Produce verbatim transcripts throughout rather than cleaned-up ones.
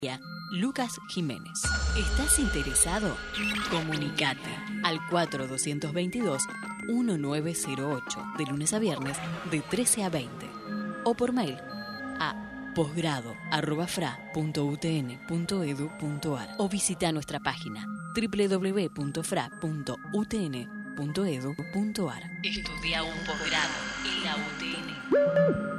Lucas Jiménez. ¿Estás interesado? Comunicate al cuatro dos dos dos uno nueve cero ocho de lunes a viernes de trece a veinte o por mail a posgrado arroba fra punto u t n punto edu punto a r o visita nuestra página doble u doble u doble u punto fra punto u t n punto edu punto a r. Estudia un posgrado en la U T N.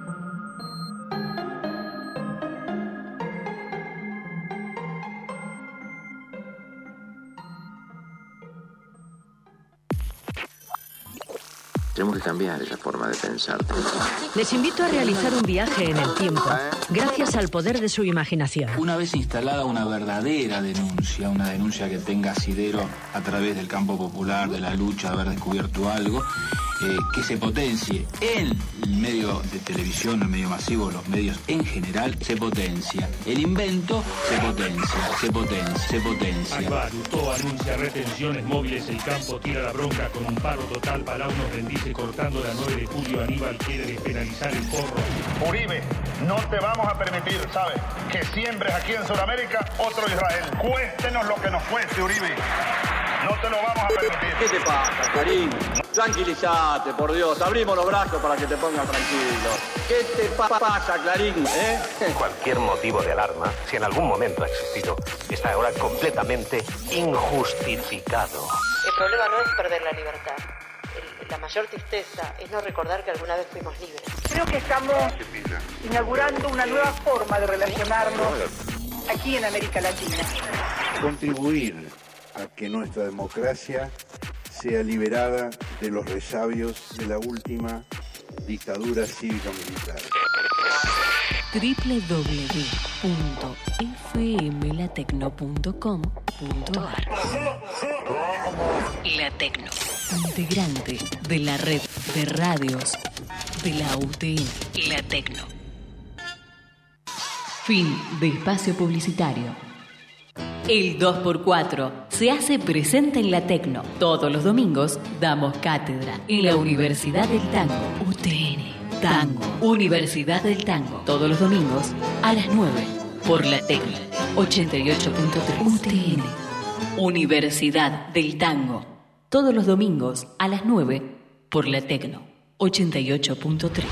Tenemos que cambiar esa forma de pensar. Les invito a realizar un viaje en el tiempo, gracias al poder de su imaginación. Una vez instalada una verdadera denuncia, una denuncia que tenga asidero a través del campo popular, de la lucha, de haber descubierto algo, eh, que se potencie en el medio de televisión, el medio masivo, los medios en general, se potencia. El invento se potencia, se potencia, se potencia. Akbar, Lutó anuncia retenciones móviles, el campo tira la bronca con un paro total, Palau nos bendice cortando la nueve de julio, Aníbal quiere despenalizar el porro. Uribe, no te vamos a permitir, ¿sabes?, que siembres aquí en Sudamérica otro Israel. Cuéstenos lo que nos cueste, Uribe. No te lo vamos a permitir. ¿Qué te pasa, Karim? Tranquilízate, por Dios. Abrimos los brazos para que te pongas tranquilo. ¿Qué te pa pasa, Clarín? ¿Eh? Cualquier motivo de alarma, si en algún momento ha existido, está ahora completamente injustificado. El problema no es perder la libertad. El, la mayor tristeza es no recordar que alguna vez fuimos libres. Creo que estamos inaugurando una nueva forma de relacionarnos aquí en América Latina. Contribuir a que nuestra democracia sea liberada de los resabios de la última dictadura cívico-militar. doble u doble u doble u punto f m latecno punto com punto a r. La Tecno, integrante de la red de radios de la U T N. La Tecno. Fin de espacio publicitario. El dos por cuatro se hace presente en la Tecno. Todos los domingos damos cátedra en la Universidad del Tango. U T N. Tango. Universidad del Tango. Todos los domingos a las nueve por la Tecno. ochenta y ocho punto tres. U T N. Universidad del Tango. Todos los domingos a las nueve por la Tecno. ochenta y ocho punto tres.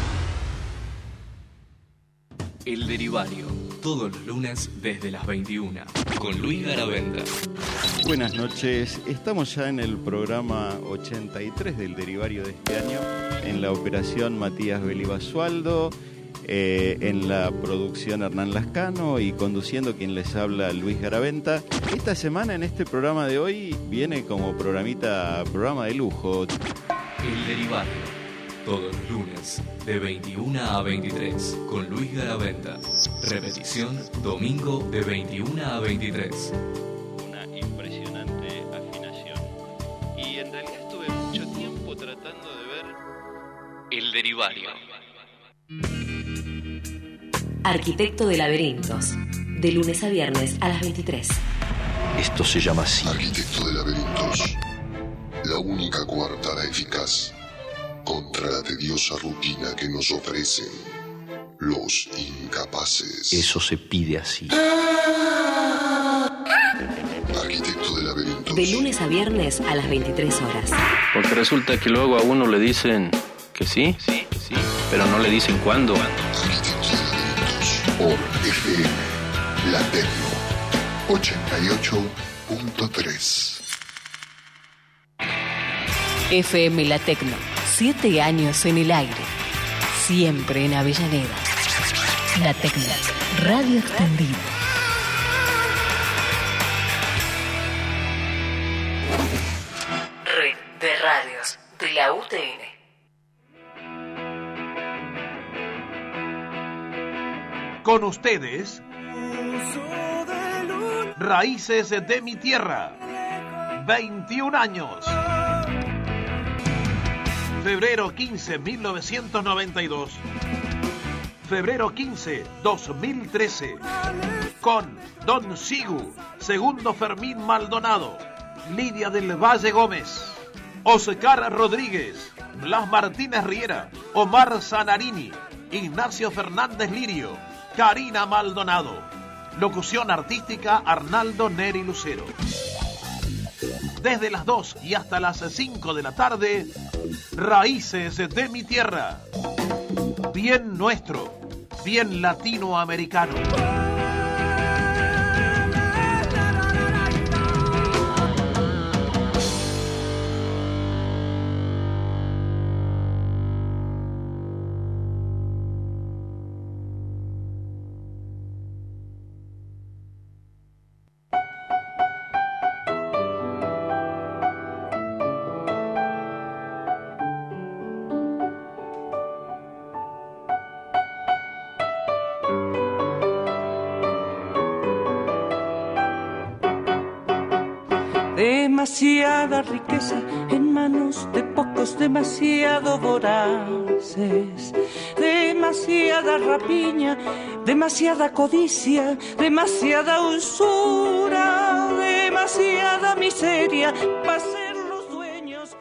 El Derivario, todos los lunes desde las veintiuna, con Luis Garaventa. Buenas noches, estamos ya en el programa ochenta y tres del Derivario de este año, en la operación Matías Belibasualdo, eh, en la producción Hernán Lascano y conduciendo quien les habla Luis Garaventa. Esta semana en este programa de hoy viene como programita, programa de lujo. El Derivario. Todos los lunes, de veintiuna a veintitrés, con Luis Garaventa. Repetición, domingo, de veintiuna a veintitrés. Una impresionante afinación. Y en realidad estuve mucho tiempo tratando de ver... El Derivario. Arquitecto de laberintos. De lunes a viernes a las veintitrés. Esto se llama así. Arquitecto de laberintos. La única coartada eficaz contra la tediosa rutina que nos ofrecen los incapaces. Eso se pide así. Arquitecto de laberintos. De lunes a viernes a las veintitrés horas. Porque resulta que luego a uno le dicen que sí, sí, sí, pero no le dicen cuándo. Arquitecto de laberintos. Por F M, La Tecno, ochenta y ocho punto tres. F M La Tecno. Siete años en el aire. Siempre en Avellaneda. La Tecno. Radio extendida. Red de radios de la U T N. Con ustedes, Raíces de mi Tierra. veintiún años. Febrero quince, mil novecientos noventa y dos. Febrero quince, dos mil trece. Con Don Sigu, Segundo Fermín Maldonado, Lidia del Valle Gómez, Oscar Rodríguez, Blas Martínez Riera, Omar Zanarini, Ignacio Fernández Lirio, Karina Maldonado, Locución artística Arnaldo Neri Lucero. Desde las dos y hasta las cinco de la tarde, Raíces de mi Tierra. Bien nuestro, bien latinoamericano. Demasiada riqueza en manos de pocos, demasiado voraces, demasiada rapiña, demasiada codicia, demasiada usura, demasiada miseria para ser los dueños.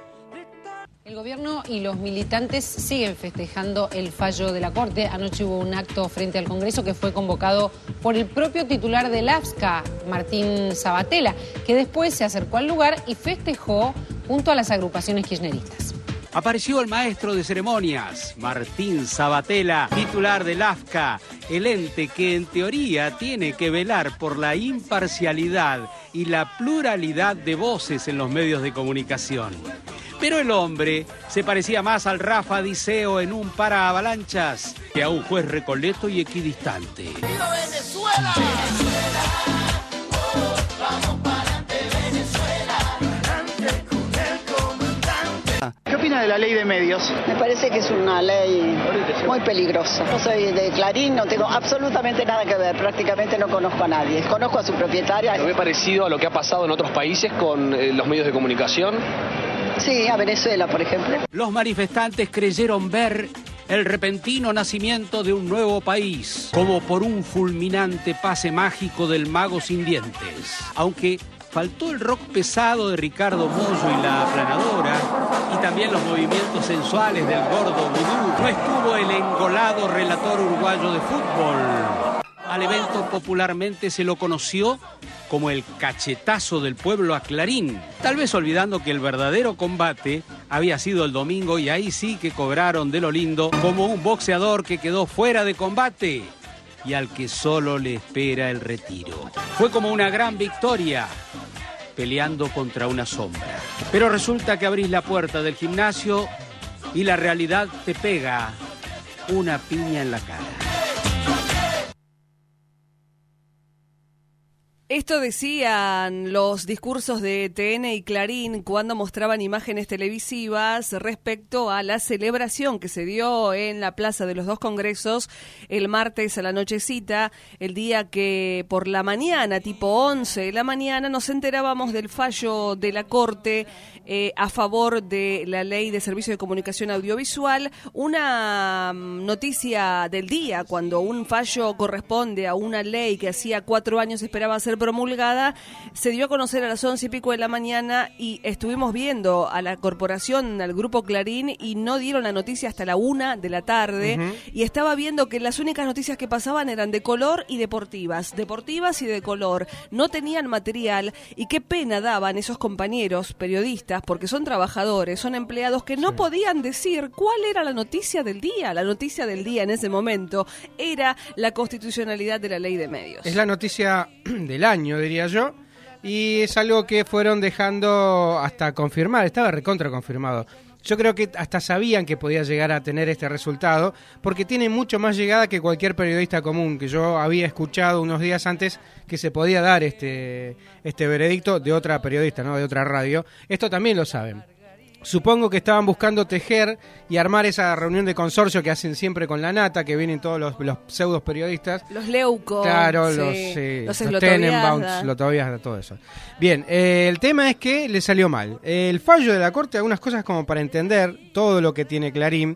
El gobierno y los militantes siguen festejando el fallo de la Corte. Anoche hubo un acto frente al Congreso que fue convocado por el propio titular del A F S C A, Martín Sabatella, que después se acercó al lugar y festejó junto a las agrupaciones kirchneristas. Apareció el maestro de ceremonias, Martín Sabatella, titular del A F C A, el ente que en teoría tiene que velar por la imparcialidad y la pluralidad de voces en los medios de comunicación. Pero el hombre se parecía más al Rafa Diceo en un paraavalanchas que a un juez recoleto y equidistante. ¡Viva Venezuela! Venezuela, oh, vamos para adelante, Venezuela, adelante con el comandante. ¿Qué opina de la ley de medios? Me parece que es una ley muy peligrosa. No soy de Clarín, no tengo absolutamente nada que ver, prácticamente no conozco a nadie. Conozco a su propietaria. ¿Lo ve parecido a lo que ha pasado en otros países con eh, los medios de comunicación? Sí, a Venezuela, por ejemplo. Los manifestantes creyeron ver el repentino nacimiento de un nuevo país, como por un fulminante pase mágico del mago sin dientes. Aunque faltó el rock pesado de Ricardo Mollo y la aplanadora, y también los movimientos sensuales del gordo vudú, no estuvo el engolado relator uruguayo de fútbol. Al evento popularmente se lo conoció como el cachetazo del pueblo a Clarín, tal vez olvidando que el verdadero combate había sido el domingo y ahí sí que cobraron de lo lindo como un boxeador que quedó fuera de combate y al que solo le espera el retiro. Fue como una gran victoria peleando contra una sombra. Pero resulta que abrís la puerta del gimnasio y la realidad te pega una piña en la cara. Esto decían los discursos de T N y Clarín cuando mostraban imágenes televisivas respecto a la celebración que se dio en la Plaza de los Dos Congresos el martes a la nochecita, el día que por la mañana, tipo once de la mañana, nos enterábamos del fallo de la Corte eh, a favor de la Ley de Servicios de Comunicación Audiovisual, una um, noticia del día, cuando un fallo corresponde a una ley que hacía cuatro años esperaba ser promulgada, se dio a conocer a las once y pico de la mañana y estuvimos viendo a la corporación, al grupo Clarín, y no dieron la noticia hasta la una de la tarde, uh-huh. Y estaba viendo que las únicas noticias que pasaban eran de color y deportivas, deportivas y de color, no tenían material, y qué pena daban esos compañeros periodistas, porque son trabajadores, son empleados que no sí. podían decir cuál era la noticia del día. La noticia del día en ese momento era la constitucionalidad de la ley de medios. Es la noticia del año, diría yo, y es algo que fueron dejando hasta confirmar, estaba recontra confirmado. Yo creo que hasta sabían que podía llegar a tener este resultado, porque tiene mucho más llegada que cualquier periodista común, que yo había escuchado unos días antes que se podía dar este, este veredicto de otra periodista, ¿no? De otra radio. Esto también lo saben. Supongo que estaban buscando tejer y armar esa reunión de consorcio que hacen siempre con la nata, que vienen todos los, los pseudos periodistas. Los Leuco. Claro, sí, los, sí, los, los Tenenbaums, Lotovias, todo eso. Bien, eh, el tema es que le salió mal. El fallo de la Corte, algunas cosas como para entender todo lo que tiene Clarín,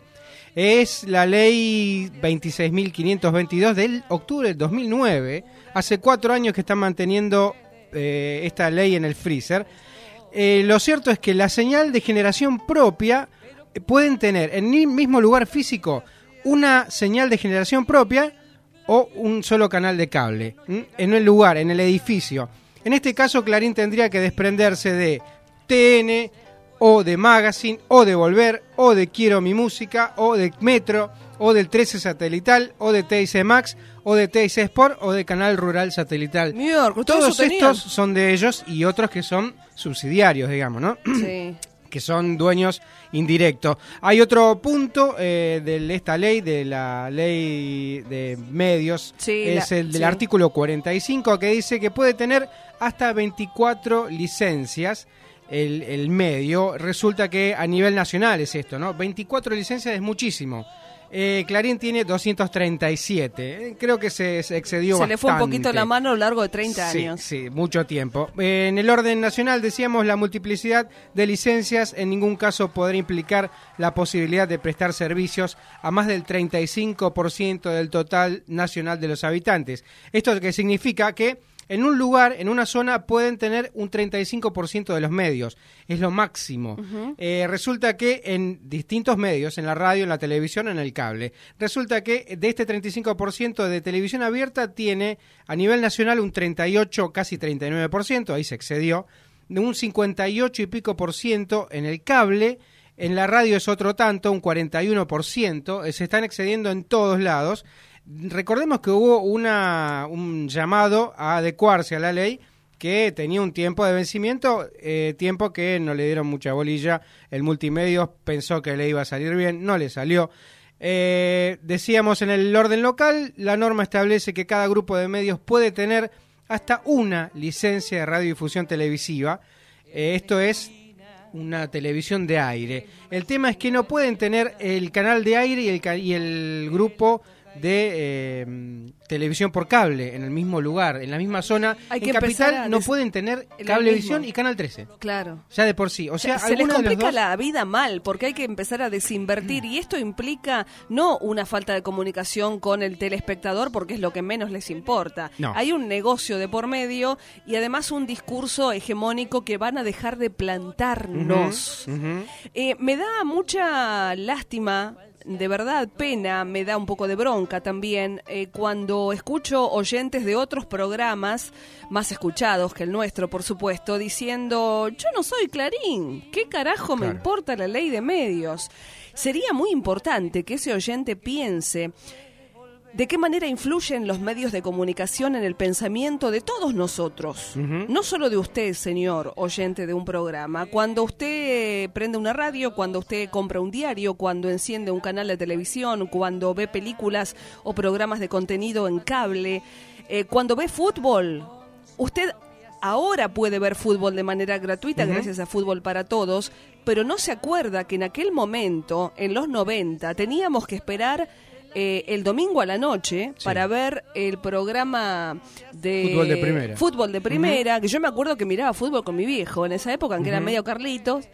es la ley veintiséis mil quinientos veintidós del octubre del dos mil nueve. Hace cuatro años que están manteniendo eh, esta ley en el freezer. Eh, lo cierto es que la señal de generación propia pueden tener en el mismo lugar físico una señal de generación propia o un solo canal de cable, ¿m? en el lugar, en el edificio. En este caso, Clarín tendría que desprenderse de T N, o de Magazine, o de Volver, o de Quiero Mi Música, o de Metro, o del trece Satelital, o de T I C Max, o de T I C Sport, o de Canal Rural Satelital. Miércoles, todos eso estos son de ellos y otros que son subsidiarios, digamos, ¿no? Sí. Que son dueños indirectos. Hay otro punto eh, de esta ley, de la ley de medios, Sí, es la- el del sí. artículo cuarenta y cinco, que dice que puede tener hasta veinticuatro licencias el, el medio. Resulta que a nivel nacional es esto, ¿no? veinticuatro licencias es muchísimo. Eh, Clarín tiene doscientos treinta y siete. Eh, creo que se, se excedió Se bastante. le fue un poquito la mano a lo largo de treinta Sí, años. sí, mucho tiempo. Eh, en el orden nacional, decíamos, la multiplicidad de licencias en ningún caso podrá implicar la posibilidad de prestar servicios a más del treinta y cinco por ciento del total nacional de los habitantes. Esto que significa que en un lugar, en una zona, pueden tener un treinta y cinco por ciento de los medios. Es lo máximo. Ujú. Eh, resulta que en distintos medios, en la radio, en la televisión, en el cable, resulta que de este treinta y cinco por ciento de televisión abierta tiene a nivel nacional un treinta y ocho, casi treinta y nueve por ciento, ahí se excedió, de un cincuenta y ocho y pico por ciento en el cable. En la radio es otro tanto, un cuarenta y uno por ciento, eh, se están excediendo en todos lados. Recordemos que hubo una, un llamado a adecuarse a la ley que tenía un tiempo de vencimiento, eh, tiempo que no le dieron mucha bolilla. El Multimedios pensó que le iba a salir bien, no le salió. Eh, decíamos en el orden local, la norma establece que cada grupo de medios puede tener hasta una licencia de radiodifusión televisiva. Eh, esto es una televisión de aire. El tema es que no pueden tener el canal de aire y el, ca- y el grupo de eh, televisión por cable en el mismo lugar, en la misma zona. Hay que en empezar Capital a no des- pueden tener el Cablevisión mismo. y Canal trece. Claro. Ya de por sí. O sea, se les alguno de los complica dos- la vida mal, porque hay que empezar a desinvertir, y esto implica no una falta de comunicación con el telespectador, porque es lo que menos les importa. No. Hay un negocio de por medio y además un discurso hegemónico que van a dejar de plantarnos. Ujú, ujú. Eh, me da mucha lástima, de verdad, pena, me da un poco de bronca también, eh, cuando escucho oyentes de otros programas, más escuchados que el nuestro, por supuesto, diciendo, yo no soy Clarín, ¿qué carajo me Claro. importa la ley de medios? Sería muy importante que ese oyente piense de qué manera influyen los medios de comunicación en el pensamiento de todos nosotros. Ujú. No solo de usted, señor oyente de un programa. Cuando usted prende una radio, cuando usted compra un diario, cuando enciende un canal de televisión, cuando ve películas o programas de contenido en cable, eh, cuando ve fútbol, usted ahora puede ver fútbol de manera gratuita, Ujú. gracias a Fútbol para Todos, pero no se acuerda que en aquel momento, en los noventa, teníamos que esperar eh, el domingo a la noche Sí. para ver el programa de Fútbol de primera. Fútbol de primera, que yo me acuerdo que miraba fútbol con mi viejo en esa época, que era Ujú. medio Carlitos,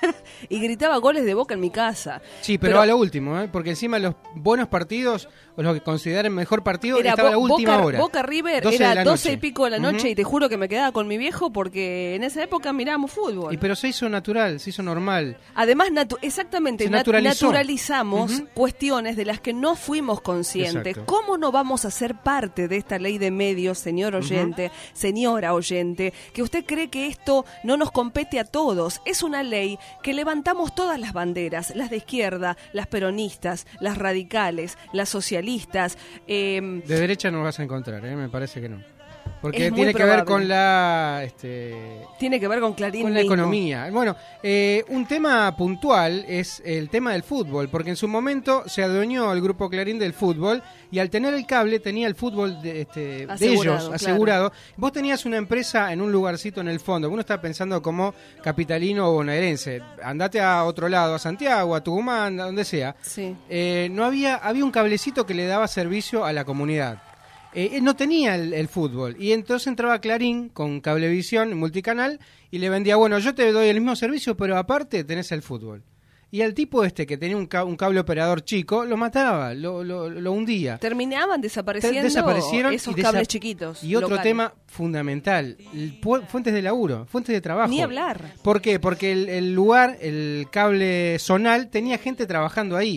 y gritaba goles de Boca en mi casa. Sí, pero, a lo último, ¿eh? Porque encima los buenos partidos, o los que consideren mejor partido, Era estaba a la Bo- última Boca, hora. Boca River doce de era la doce noche. y pico de la noche, Ujú. y te juro que me quedaba con mi viejo porque en esa época mirábamos fútbol. Y pero se hizo natural, se hizo normal. Además, natu- exactamente, Se nat- naturalizó. naturalizamos Ujú. cuestiones de las que no fuimos conscientes. Exacto. ¿Cómo no vamos a ser parte de esta ley de medios, señor oyente, señora oyente, que usted cree que esto no nos compete a todos? Es una ley que levantamos todas las banderas, las de izquierda, las peronistas, las radicales, las socialistas. eh, De derecha no vas a encontrar, ¿eh? Me parece que no. Porque Es muy tiene que ver probable. con la... Este, tiene que ver con Clarín con la mismo. economía. Bueno, eh, un tema puntual es el tema del fútbol, porque en su momento se adueñó el grupo Clarín del fútbol y al tener el cable tenía el fútbol de, este, de Asegurado, ellos claro. asegurado. Vos tenías una empresa en un lugarcito en el fondo, uno está pensando como capitalino o bonaerense, andate a otro lado, a Santiago, a Tucumán, a donde sea. Sí. Eh, no había, había un cablecito que le daba servicio a la comunidad. Eh, él no tenía el, el fútbol y entonces entraba Clarín con Cablevisión, multicanal, y le vendía, bueno, yo te doy el mismo servicio, pero aparte tenés el fútbol. Y al tipo este que tenía un, ca- un cable operador chico, lo mataba, lo, lo, lo hundía. Terminaban desapareciendo Desaparecieron esos y desa- cables chiquitos. Y otro locales. tema fundamental, el pu- fuentes de laburo, fuentes de trabajo. Ni hablar. ¿Por qué? Porque el, el lugar, el cable zonal, tenía gente trabajando ahí.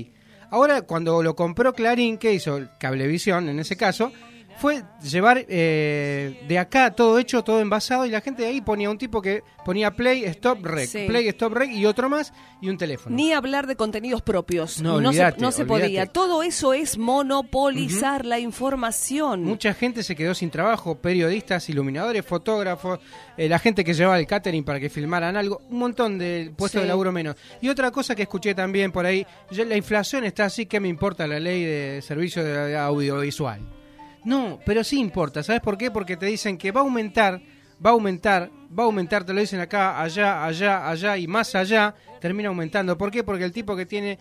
Ahora, cuando lo compró Clarín, ¿qué hizo? Cablevisión, en ese caso, fue llevar eh, de acá todo hecho, todo envasado, y la gente de ahí ponía un tipo que ponía play, stop, rec, Sí. play, stop, rec, y otro más, y un teléfono. Ni hablar de contenidos propios. No, no olvídate, se, no se olvídate. podía. Todo eso es monopolizar uh-huh. la información. Mucha gente se quedó sin trabajo, periodistas, iluminadores, fotógrafos, eh, la gente que llevaba el catering para que filmaran algo, un montón de puestos Sí. de laburo menos. Y otra cosa que escuché también por ahí, ya la inflación está así, ¿qué me importa la ley de servicio de audiovisual? No, pero sí importa, ¿sabes por qué? Porque te dicen que va a aumentar, va a aumentar, va a aumentar, te lo dicen acá, allá, allá, allá y más allá, termina aumentando. ¿Por qué? Porque el tipo que tiene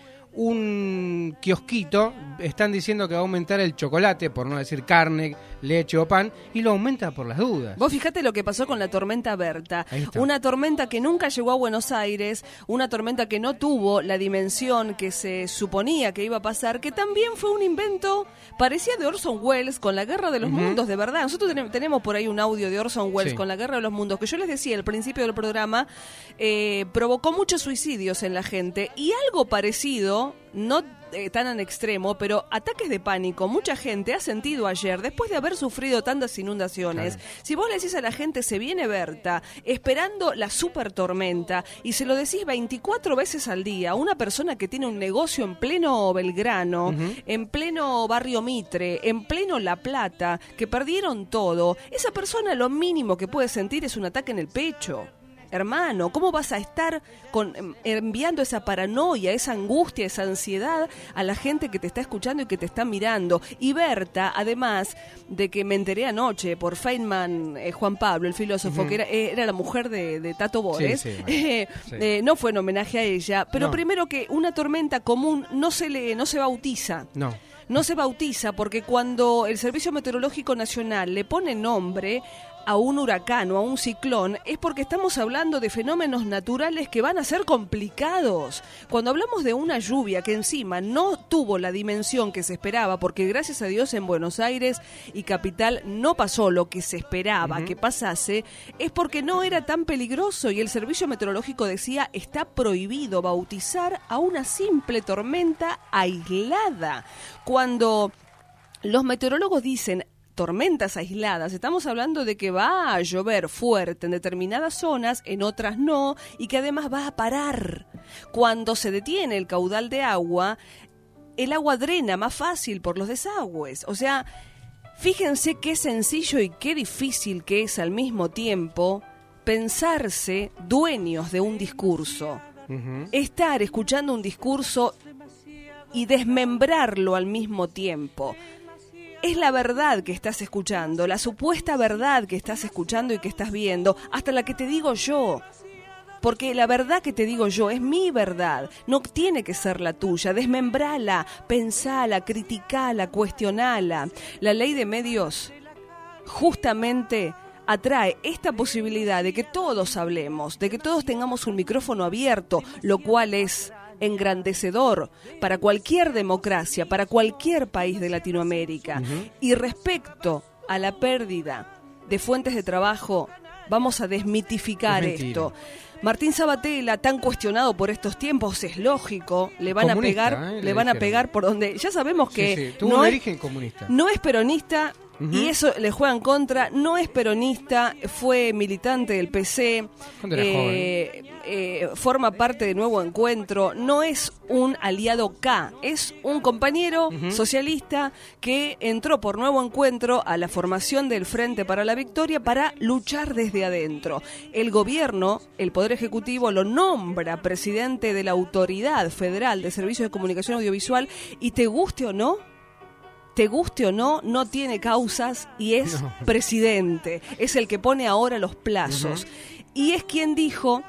un kiosquito, están diciendo que va a aumentar el chocolate, por no decir carne, leche o pan, y lo aumenta por las dudas. Vos fijate lo que pasó con la tormenta Berta. Una tormenta que nunca llegó a Buenos Aires, una tormenta que no tuvo la dimensión que se suponía que iba a pasar, que también fue un invento, parecía de Orson Welles con la Guerra de los uh-huh. Mundos, de verdad. Nosotros ten- tenemos por ahí un audio de Orson Welles sí. con la Guerra de los Mundos, que yo les decía al principio del programa, eh, provocó muchos suicidios en la gente, y algo parecido, no eh, tan en extremo, pero ataques de pánico, mucha gente ha sentido ayer, después de haber sufrido tantas inundaciones. Claro. Si vos le decís a la gente, se viene Berta, esperando la super tormenta, y se lo decís veinticuatro veces al día, una persona que tiene un negocio en pleno Belgrano, uh-huh. en pleno Barrio Mitre, en pleno La Plata, que perdieron todo, esa persona lo mínimo que puede sentir es un ataque en el pecho. Hermano, ¿cómo vas a estar con, enviando esa paranoia, esa angustia, esa ansiedad a la gente que te está escuchando y que te está mirando? Y Berta, además de que me enteré anoche por Feynman, eh, Juan Pablo, el filósofo, uh-huh. que era, eh, era la mujer de, de Tato Bores, sí, sí, bueno, eh, sí. Eh, no fue en homenaje a ella, pero no. Primero que una tormenta común no se le, no se bautiza. No. No se bautiza porque cuando el Servicio Meteorológico Nacional le pone nombre a un huracán o a un ciclón, es porque estamos hablando de fenómenos naturales que van a ser complicados. Cuando hablamos de una lluvia que encima no tuvo la dimensión que se esperaba, porque gracias a Dios en Buenos Aires y capital no pasó lo que se esperaba uh-huh. que pasase, es porque no era tan peligroso, y el Servicio Meteorológico decía, está prohibido bautizar a una simple tormenta aislada. Cuando los meteorólogos dicen tormentas aisladas, estamos hablando de que va a llover fuerte en determinadas zonas, en otras no, y que además va a parar. Cuando se detiene el caudal de agua, el agua drena más fácil por los desagües. O sea, fíjense qué sencillo y qué difícil que es al mismo tiempo pensarse dueños de un discurso. Uh-huh. Estar escuchando un discurso y desmembrarlo al mismo tiempo. Es la verdad que estás escuchando, la supuesta verdad que estás escuchando y que estás viendo, hasta la que te digo yo. Porque la verdad que te digo yo es mi verdad, no tiene que ser la tuya. Desmembrala, pensala, criticala, cuestionala. La ley de medios justamente atrae esta posibilidad de que todos hablemos, de que todos tengamos un micrófono abierto, lo cual es engrandecedor para cualquier democracia, para cualquier país de Latinoamérica. Uh-huh. Y respecto a la pérdida de fuentes de trabajo, vamos a desmitificar esto. Martín Sabatella, tan cuestionado por estos tiempos, es lógico, le van comunista, a pegar, eh, le, le van a pegar por donde ya sabemos que sí, sí. Tuvo no un es, origen comunista. No es peronista. Uh-huh. Y eso le juega en contra, no es peronista, fue militante del P C, Cuando era eh, joven. Eh, forma parte de Nuevo Encuentro, no es un aliado K, es un compañero uh-huh. socialista que entró por Nuevo Encuentro a la formación del Frente para la Victoria para luchar desde adentro. El gobierno, el Poder Ejecutivo, lo nombra presidente de la Autoridad Federal de Servicios de Comunicación Audiovisual, y te guste o no, te guste o no, no tiene causas y es no. presidente. Es el que pone ahora los plazos. Uh-huh. Y es quien dijo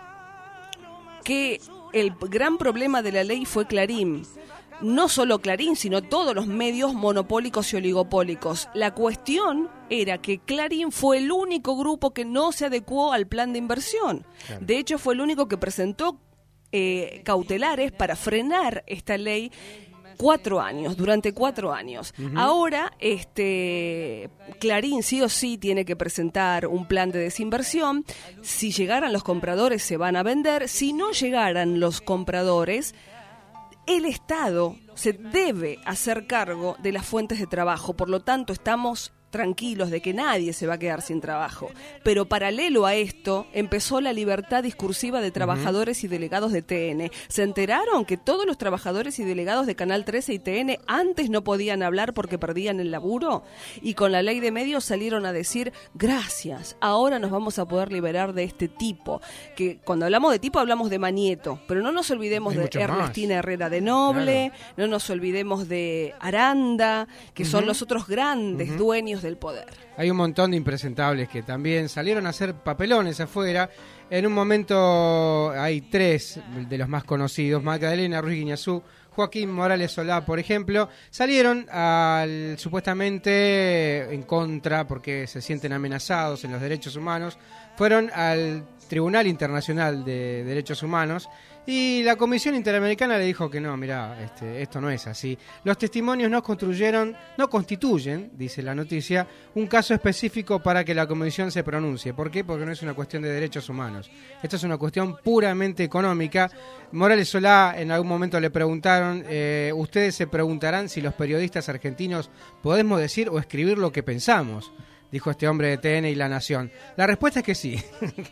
que el gran problema de la ley fue Clarín. No solo Clarín, sino todos los medios monopólicos y oligopólicos. La cuestión era que Clarín fue el único grupo que no se adecuó al plan de inversión. Claro. De hecho, fue el único que presentó eh, cautelares para frenar esta ley cuatro años, durante cuatro años. Uh-huh. Ahora, este Clarín sí o sí tiene que presentar un plan de desinversión. Si llegaran los compradores, se van a vender. Si no llegaran los compradores, El Estado se debe hacer cargo de las fuentes de trabajo, por lo tanto estamos tranquilos de que nadie se va a quedar sin trabajo. Pero paralelo a esto, empezó la libertad discursiva de trabajadores uh-huh. y delegados de T N. ¿Se enteraron que todos los trabajadores y delegados de Canal trece y T N antes no podían hablar porque perdían el laburo? Y con la ley de medios salieron a decir, gracias, ahora nos vamos a poder liberar de este tipo. Que cuando hablamos de tipo hablamos de Manieto, pero no nos olvidemos Hay de Ernestina más. Herrera de Noble, claro. no nos olvidemos de Aranda, que uh-huh. son los otros grandes uh-huh. dueños del poder. Hay un montón de impresentables que también salieron a hacer papelones afuera. En un momento hay tres de los más conocidos, Magdalena Ruiz Guiñazú, Joaquín Morales Solá, por ejemplo, salieron al, supuestamente en contra porque se sienten amenazados en los derechos humanos, fueron al Tribunal Internacional de Derechos Humanos y la Comisión Interamericana le dijo que no, mirá, este, esto no es así. Los testimonios no construyeron, no constituyen, dice la noticia, un caso específico para que la Comisión se pronuncie. ¿Por qué? Porque no es una cuestión de derechos humanos. Esto es una cuestión puramente económica. Morales Solá en algún momento le preguntaron, eh, ustedes se preguntarán si los periodistas argentinos podemos decir o escribir lo que pensamos, dijo este hombre de T N y La Nación. La respuesta es que sí.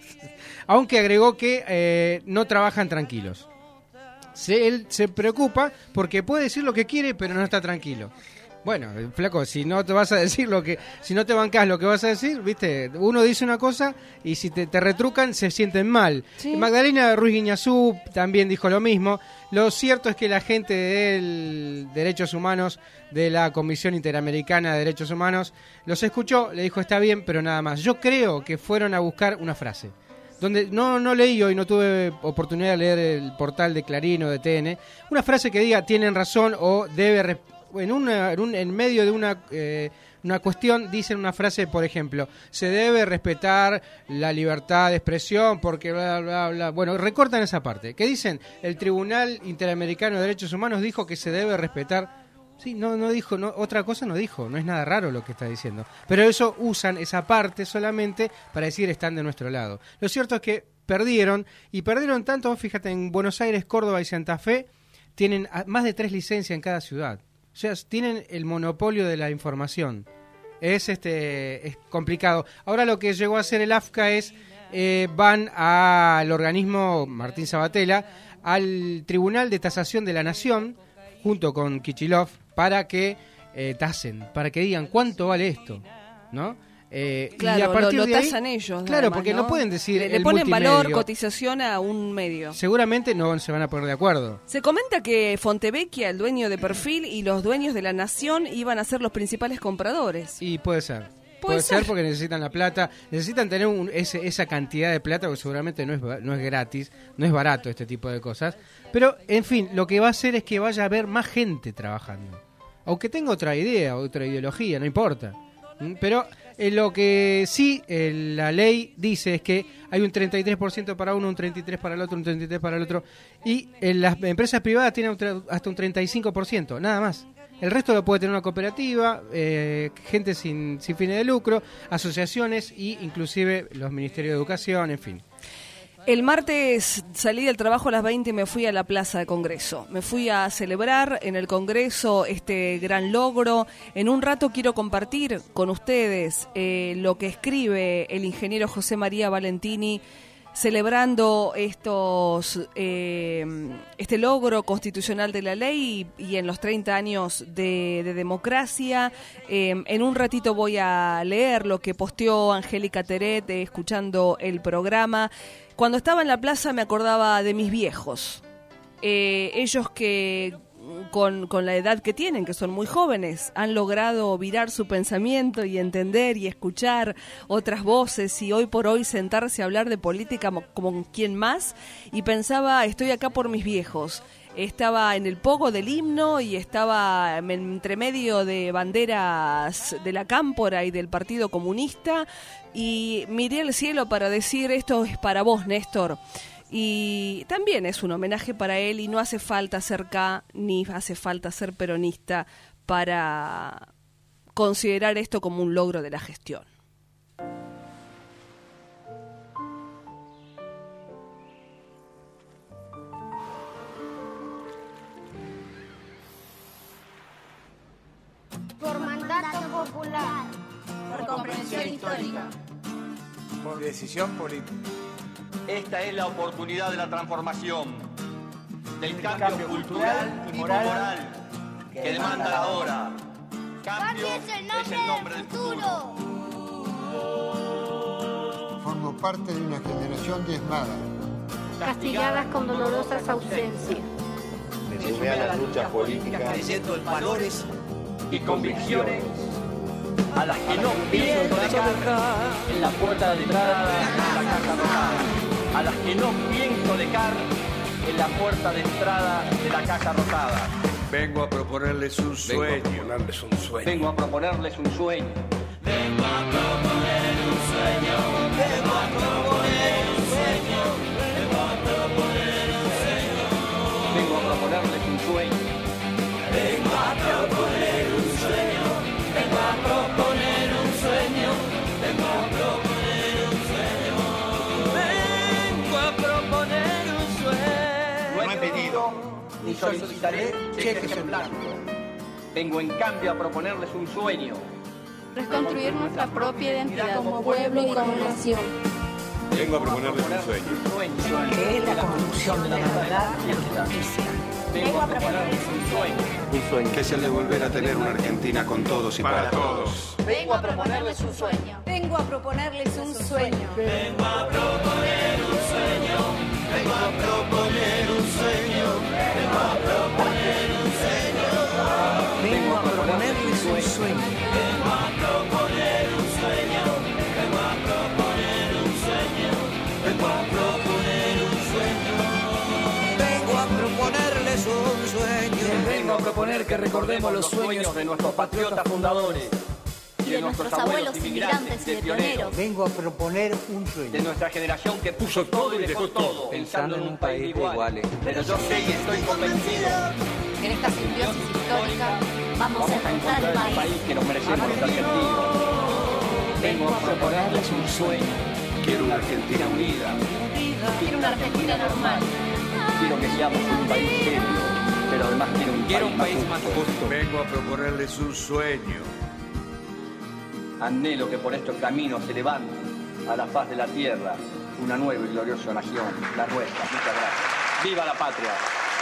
Aunque agregó que eh, no trabajan tranquilos. Se, él se preocupa porque puede decir lo que quiere, pero no está tranquilo. Bueno, flaco, si no te vas a decir lo que, si no te bancás lo que vas a decir, viste, uno dice una cosa y si te, te retrucan se sienten mal. ¿Sí? Magdalena Ruiz Guiñazú también dijo lo mismo. Lo cierto es que la gente de Derechos Humanos, de la Comisión Interamericana de Derechos Humanos, los escuchó, le dijo está bien, pero nada más. Yo creo que fueron a buscar una frase. Donde no, no leí hoy, no tuve oportunidad de leer el portal de Clarín o de T N, una frase que diga tienen razón o debe... En, una, en, un, en medio de una, eh, una cuestión dicen una frase, por ejemplo, se debe respetar la libertad de expresión porque bla, bla, bla. Bueno, recortan esa parte. ¿Qué dicen? El Tribunal Interamericano de Derechos Humanos dijo que se debe respetar. Sí, no, no dijo, no, otra cosa no dijo, no es nada raro lo que está diciendo. Pero eso usan esa parte solamente para decir están de nuestro lado. Lo cierto es que perdieron, y perdieron tanto, fíjate, en Buenos Aires, Córdoba y Santa Fe, tienen más de tres licencias en cada ciudad. O sea, tienen el monopolio de la información. Es este es complicado. Ahora lo que llegó a hacer el A F C A es, eh, van al organismo Martín Sabatella, al Tribunal de Tasación de la Nación, junto con Kichilov, para que eh, tasen, para que digan cuánto vale esto, ¿no? Eh, claro, y a partir lo, lo de ahí, tasan ellos. Claro, además, porque ¿no? no pueden decir Le, le el ponen multimedio. valor, cotización a un medio. Seguramente no se van a poner de acuerdo. Se comenta que Fontevecchia, el dueño de Perfil, y los dueños de La Nación iban a ser los principales compradores. Y puede ser. Puede, puede ser. ser porque necesitan la plata, necesitan tener un, ese, esa cantidad de plata, porque seguramente no es, no es gratis, no es barato este tipo de cosas. Pero, en fin, lo que va a hacer es que vaya a haber más gente trabajando. Aunque tenga otra idea, otra ideología, no importa. ¿Mm? Pero eh, lo que sí eh, la ley dice es que hay un treinta y tres por ciento para uno, un treinta y tres por ciento para el otro, un treinta y tres por ciento para el otro. Y en las empresas privadas tienen hasta un treinta y cinco por ciento, nada más. El resto lo puede tener una cooperativa, eh, gente sin, sin fines de lucro, asociaciones e inclusive los ministerios de educación, en fin. El martes salí del trabajo a las veinte y me fui a la Plaza de Congreso. Me fui a celebrar en el Congreso este gran logro. En un rato quiero compartir con ustedes eh, lo que escribe el ingeniero José María Valentini celebrando estos eh, este logro constitucional de la ley y, y en los treinta años de, de democracia. Eh, en un ratito voy a leer lo que posteó Angélica Teret eh, escuchando el programa. Cuando estaba en la plaza me acordaba de mis viejos, eh, ellos que con, con la edad que tienen, que son muy jóvenes, han logrado virar su pensamiento y entender y escuchar otras voces y hoy por hoy sentarse a hablar de política como, como quien más, y pensaba, estoy acá por mis viejos. Estaba en el pogo del himno y estaba entre medio de banderas de la Cámpora y del Partido Comunista y miré al cielo para decir esto es para vos, Néstor. Y también es un homenaje para él y no hace falta ser K ni hace falta ser peronista para considerar esto como un logro de la gestión. Mandato popular. Por comprensión histórica. Por decisión política. Esta es la oportunidad de la transformación, del El cambio, cambio cultural, cultural y y moral, moral que, que demanda demanda la la hora. Cambio Cambio es el nombre, es el nombre del futuro. Formo parte de una generación diezmada, Castigadas con dolorosas ausencias. Me sumé a las luchas políticas creyendo en valores y convicciones a las que no pienso dejar en la puerta de entrada de la Casa Rosada, a las que no pienso dejar en la puerta de entrada de la Casa Rosada. Vengo a proponerles un sueño. Vengo a proponerles un sueño. Vengo a proponerles un sueño. Vengo a proponer un sueño. Vengo a proponer un sueño. Vengo a proponer un sueño. Vengo a proponerles un sueño. Vengo a proponer un sueño. Vengo a proponer un sueño. Vengo a proponer un sueño. Vengo a proponer un sueño. No he pedido ni solicitaré cheques en blanco. Vengo en cambio a proponerles un sueño. Reconstruir nuestra propia identidad como pueblo y como nación. Vengo a proponerles un sueño. Que es la construcción de la verdad y la justicia. Vengo a proponerles un sueño. Un sueño. Que es el de volver a tener una Argentina con todos y para, todos. Vengo a proponerles un sueño. Vengo a proponerles un sueño. Vengo a proponer un sueño. Vengo a proponer un sueño. Vengo a proponer un sueño. Vengo a proponerles un sueño. Vengo a proponer un sueño. Vengo a proponer un sueño. Vengo a proponer un sueño. Vengo a proponerles un sueño. Vengo a proponer que recordemos los sueños de nuestros patriotas fundadores Y de nuestros abuelos inmigrantes y de pioneros. vengo a proponer un de sueño. nuestra generación que puso todo y dejó todo, pensando en un país de iguales. Pero yo sé y estoy convencido En esta simbiosis histórica vamos vamos a a encontrar encontrar el el país. país que nos merecemos los argentinos. Vengo a proponerles un sueño. Quiero una Argentina unida. Quiero una Argentina normal. Quiero que seamos un país serio, pero además quiero un Quiero país, un país más más justo. justo. Vengo a proponerles un sueño. Anhelo que por estos caminos se levante a la faz de la tierra una nueva y gloriosa nación, la nuestra. Muchas gracias. ¡Viva la patria!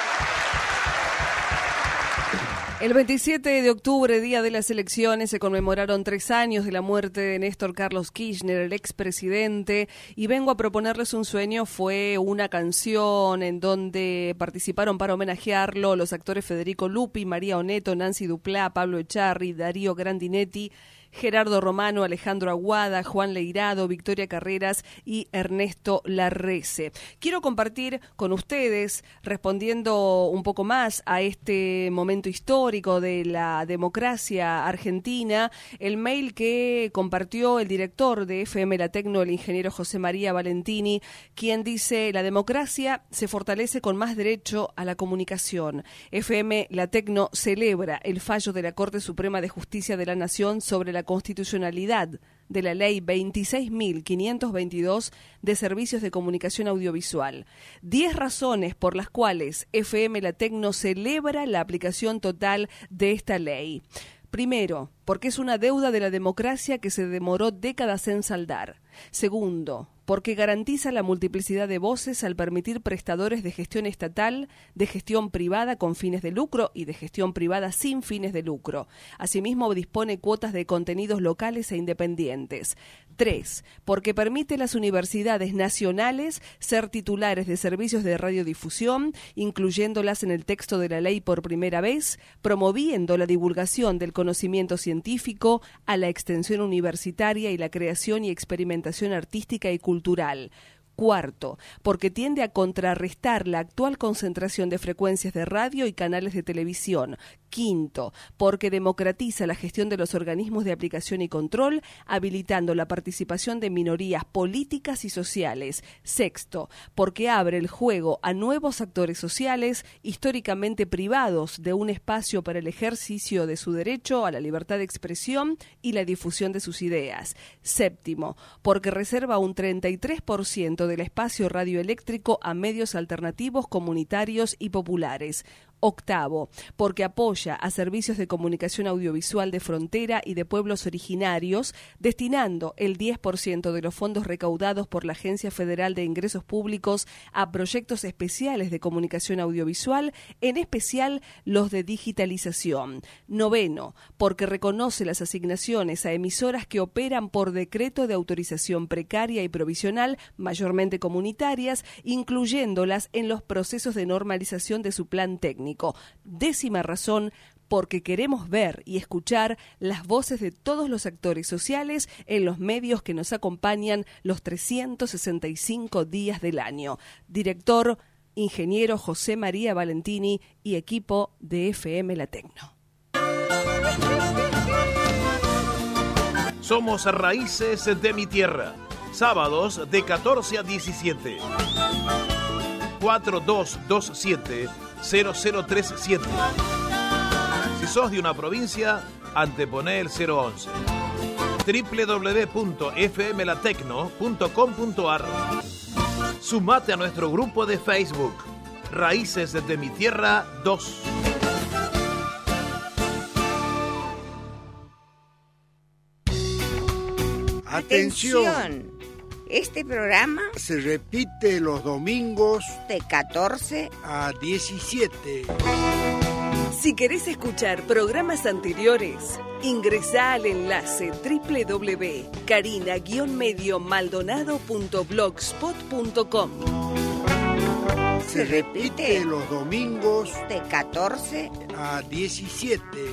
El veintisiete de octubre, día de las elecciones, se conmemoraron tres años de la muerte de Néstor Carlos Kirchner, el expresidente, y Vengo a proponerles un sueño fue una canción en donde participaron para homenajearlo los actores Federico Lupi, María Oneto, Nancy Duplá, Pablo Echarri, Darío Grandinetti, Gerardo Romano, Alejandro Aguada, Juan Leirado, Victoria Carreras y Ernesto Larrese. Quiero compartir con ustedes, respondiendo un poco más a este momento histórico de la democracia argentina, el mail que compartió el director de F M La Tecno, el ingeniero José María Valentini, quien dice: la democracia se fortalece con más derecho a la comunicación. F M La Tecno celebra el fallo de la Corte Suprema de Justicia de la Nación sobre la constitucionalidad de la Ley veintiséis mil quinientos veintidós de Servicios de Comunicación Audiovisual. Diez razones por las cuales F M La Tecno celebra la aplicación total de esta ley. Primero, porque es una deuda de la democracia que se demoró décadas en saldar. Segundo, porque garantiza la multiplicidad de voces al permitir prestadores de gestión estatal, de gestión privada con fines de lucro y de gestión privada sin fines de lucro. Asimismo, dispone cuotas de contenidos locales e independientes. Tres, porque permite a las universidades nacionales ser titulares de servicios de radiodifusión, incluyéndolas en el texto de la ley por primera vez, promoviendo la divulgación del conocimiento científico, a la extensión universitaria y la creación y experimentación artística y cultural. Cuarto, porque tiende a contrarrestar la actual concentración de frecuencias de radio y canales de televisión. Quinto, porque democratiza la gestión de los organismos de aplicación y control, habilitando la participación de minorías políticas y sociales. Sexto, porque abre el juego a nuevos actores sociales, históricamente privados de un espacio para el ejercicio de su derecho a la libertad de expresión y la difusión de sus ideas. Séptimo, porque reserva un treinta y tres por ciento del espacio radioeléctrico a medios alternativos, comunitarios y populares. Octavo, porque apoya a servicios de comunicación audiovisual de frontera y de pueblos originarios, destinando el diez por ciento de los fondos recaudados por la Agencia Federal de Ingresos Públicos a proyectos especiales de comunicación audiovisual, en especial los de digitalización. Noveno, porque reconoce las asignaciones a emisoras que operan por decreto de autorización precaria y provisional, mayormente comunitarias, incluyéndolas en los procesos de normalización de su plan técnico. Décima razón, porque queremos ver y escuchar las voces de todos los actores sociales en los medios que nos acompañan los trescientos sesenta y cinco días del año. Director, ingeniero José María Valentini y equipo de F M La Tecno. Somos Raíces de mi Tierra. Sábados de catorce a diecisiete. cuatro dos dos siete cero cero tres siete. Si sos de una provincia, anteponé el cero once. doble u doble u doble u punto f m la tecno punto com punto a r. Sumate a nuestro grupo de Facebook, Raíces de mi Tierra dos. Atención. Este programa se repite los domingos de catorce a diecisiete. Si querés escuchar programas anteriores, ingresá al enlace doble u doble u doble u punto carina guion medio maldonado punto blogspot punto com. Se repite los domingos de catorce a diecisiete.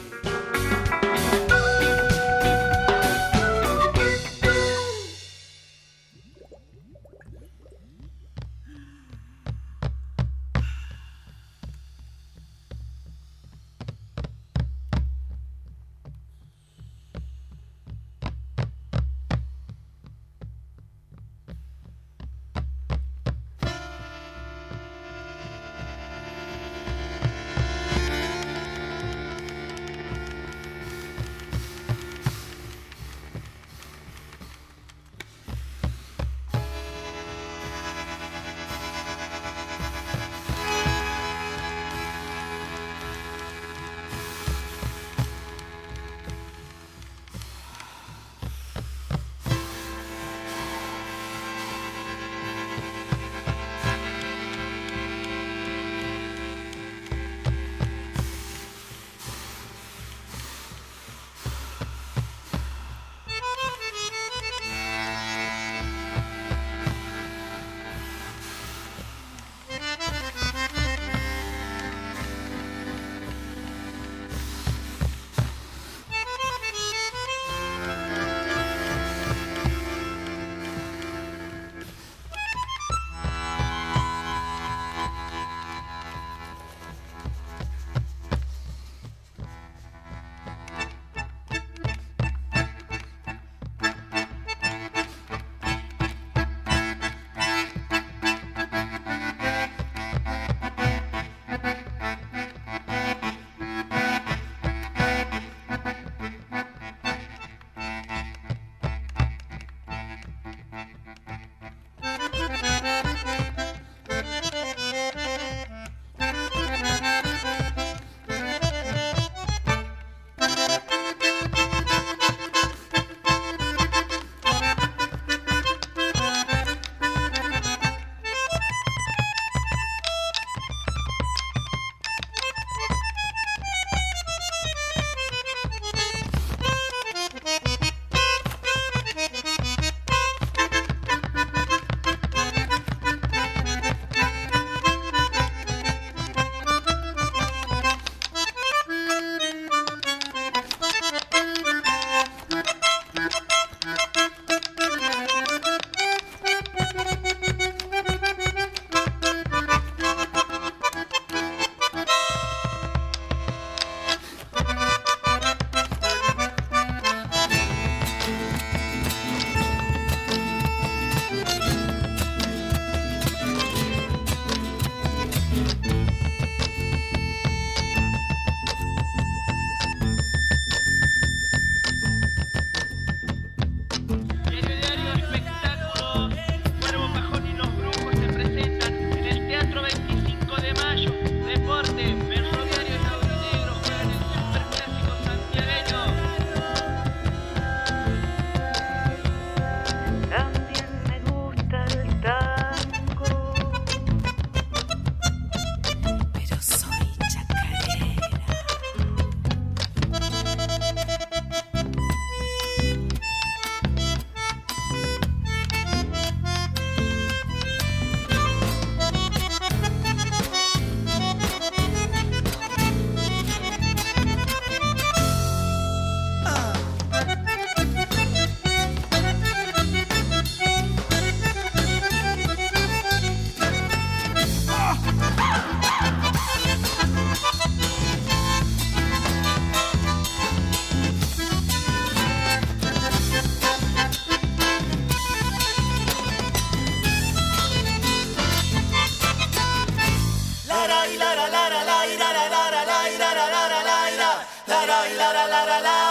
la, la, la, la.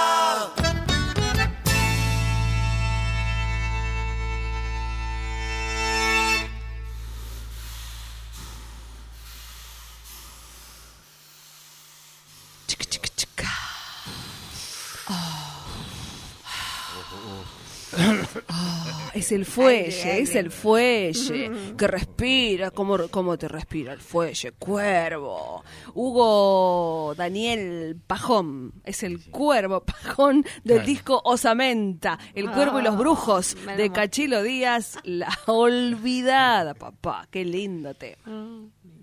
Oh, es el fuelle, es el fuelle que respira, como, como te respira el fuelle, Cuervo. Hugo Daniel Pajón, es el Cuervo Pajón del Claro. disco Osamenta, El Cuervo y los Brujos de Cachilo Díaz, La Olvidada, papá, qué lindo tema.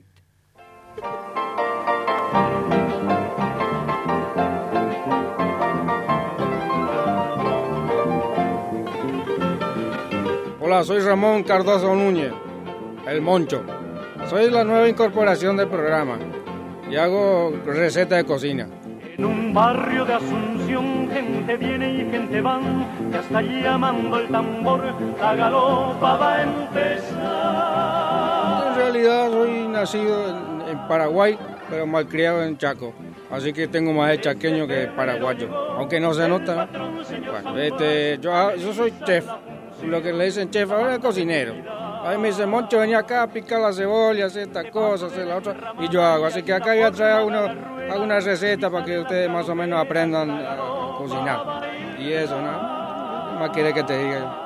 Hola, soy Ramón Cardoso Núñez, el Moncho. Soy la nueva incorporación del programa y hago recetas de cocina. En un barrio de Asunción gente viene y gente van, ya está llamando el tambor, la galopa va a empezar. En realidad soy nacido en, en Paraguay, pero malcriado en Chaco. Así que tengo más de chaqueño que paraguayo, aunque no se nota, ¿no? Bueno, este, yo, yo soy chef, lo que le dicen chef, ahora es cocinero. Ahí me dice, Moncho, venía acá a picar la cebolla, hacer esta cosa, hacer la otra, y yo hago. Así que acá voy a traer uno, alguna receta para que ustedes más o menos aprendan a cocinar. Y eso, ¿no? ¿Qué más quiere que te diga?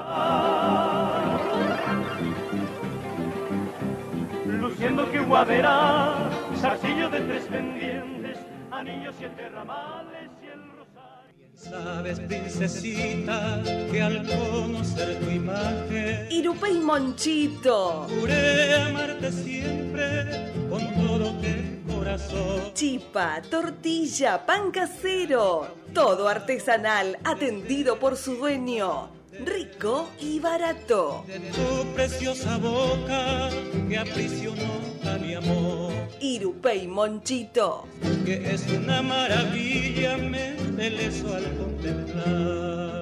Luciendo que guadera, zarcillo de tres pendientes, anillos siete ramales y el rosario. Sabes, princesita, que al conocer tu imagen Irupe y Monchito. Juré amarte siempre con todo el corazón. Chipa, tortilla, pan casero, todo artesanal, atendido por su dueño. Rico y barato. De tu preciosa boca que aprisionó a mi amor. Irupe y Monchito. Que es una maravilla, me embelezo al contemplar.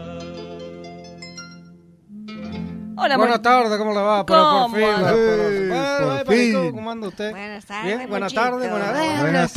Hola, Buenas tardes, ¿cómo le va? Pero ¿Cómo por fin. anda? pero- Eh, pero- por pero- fin. ¿cómo- ¿Cómo anda usted? Buenas tardes, Bien, buenas Monchito. tardes, buenas tardes. Buenas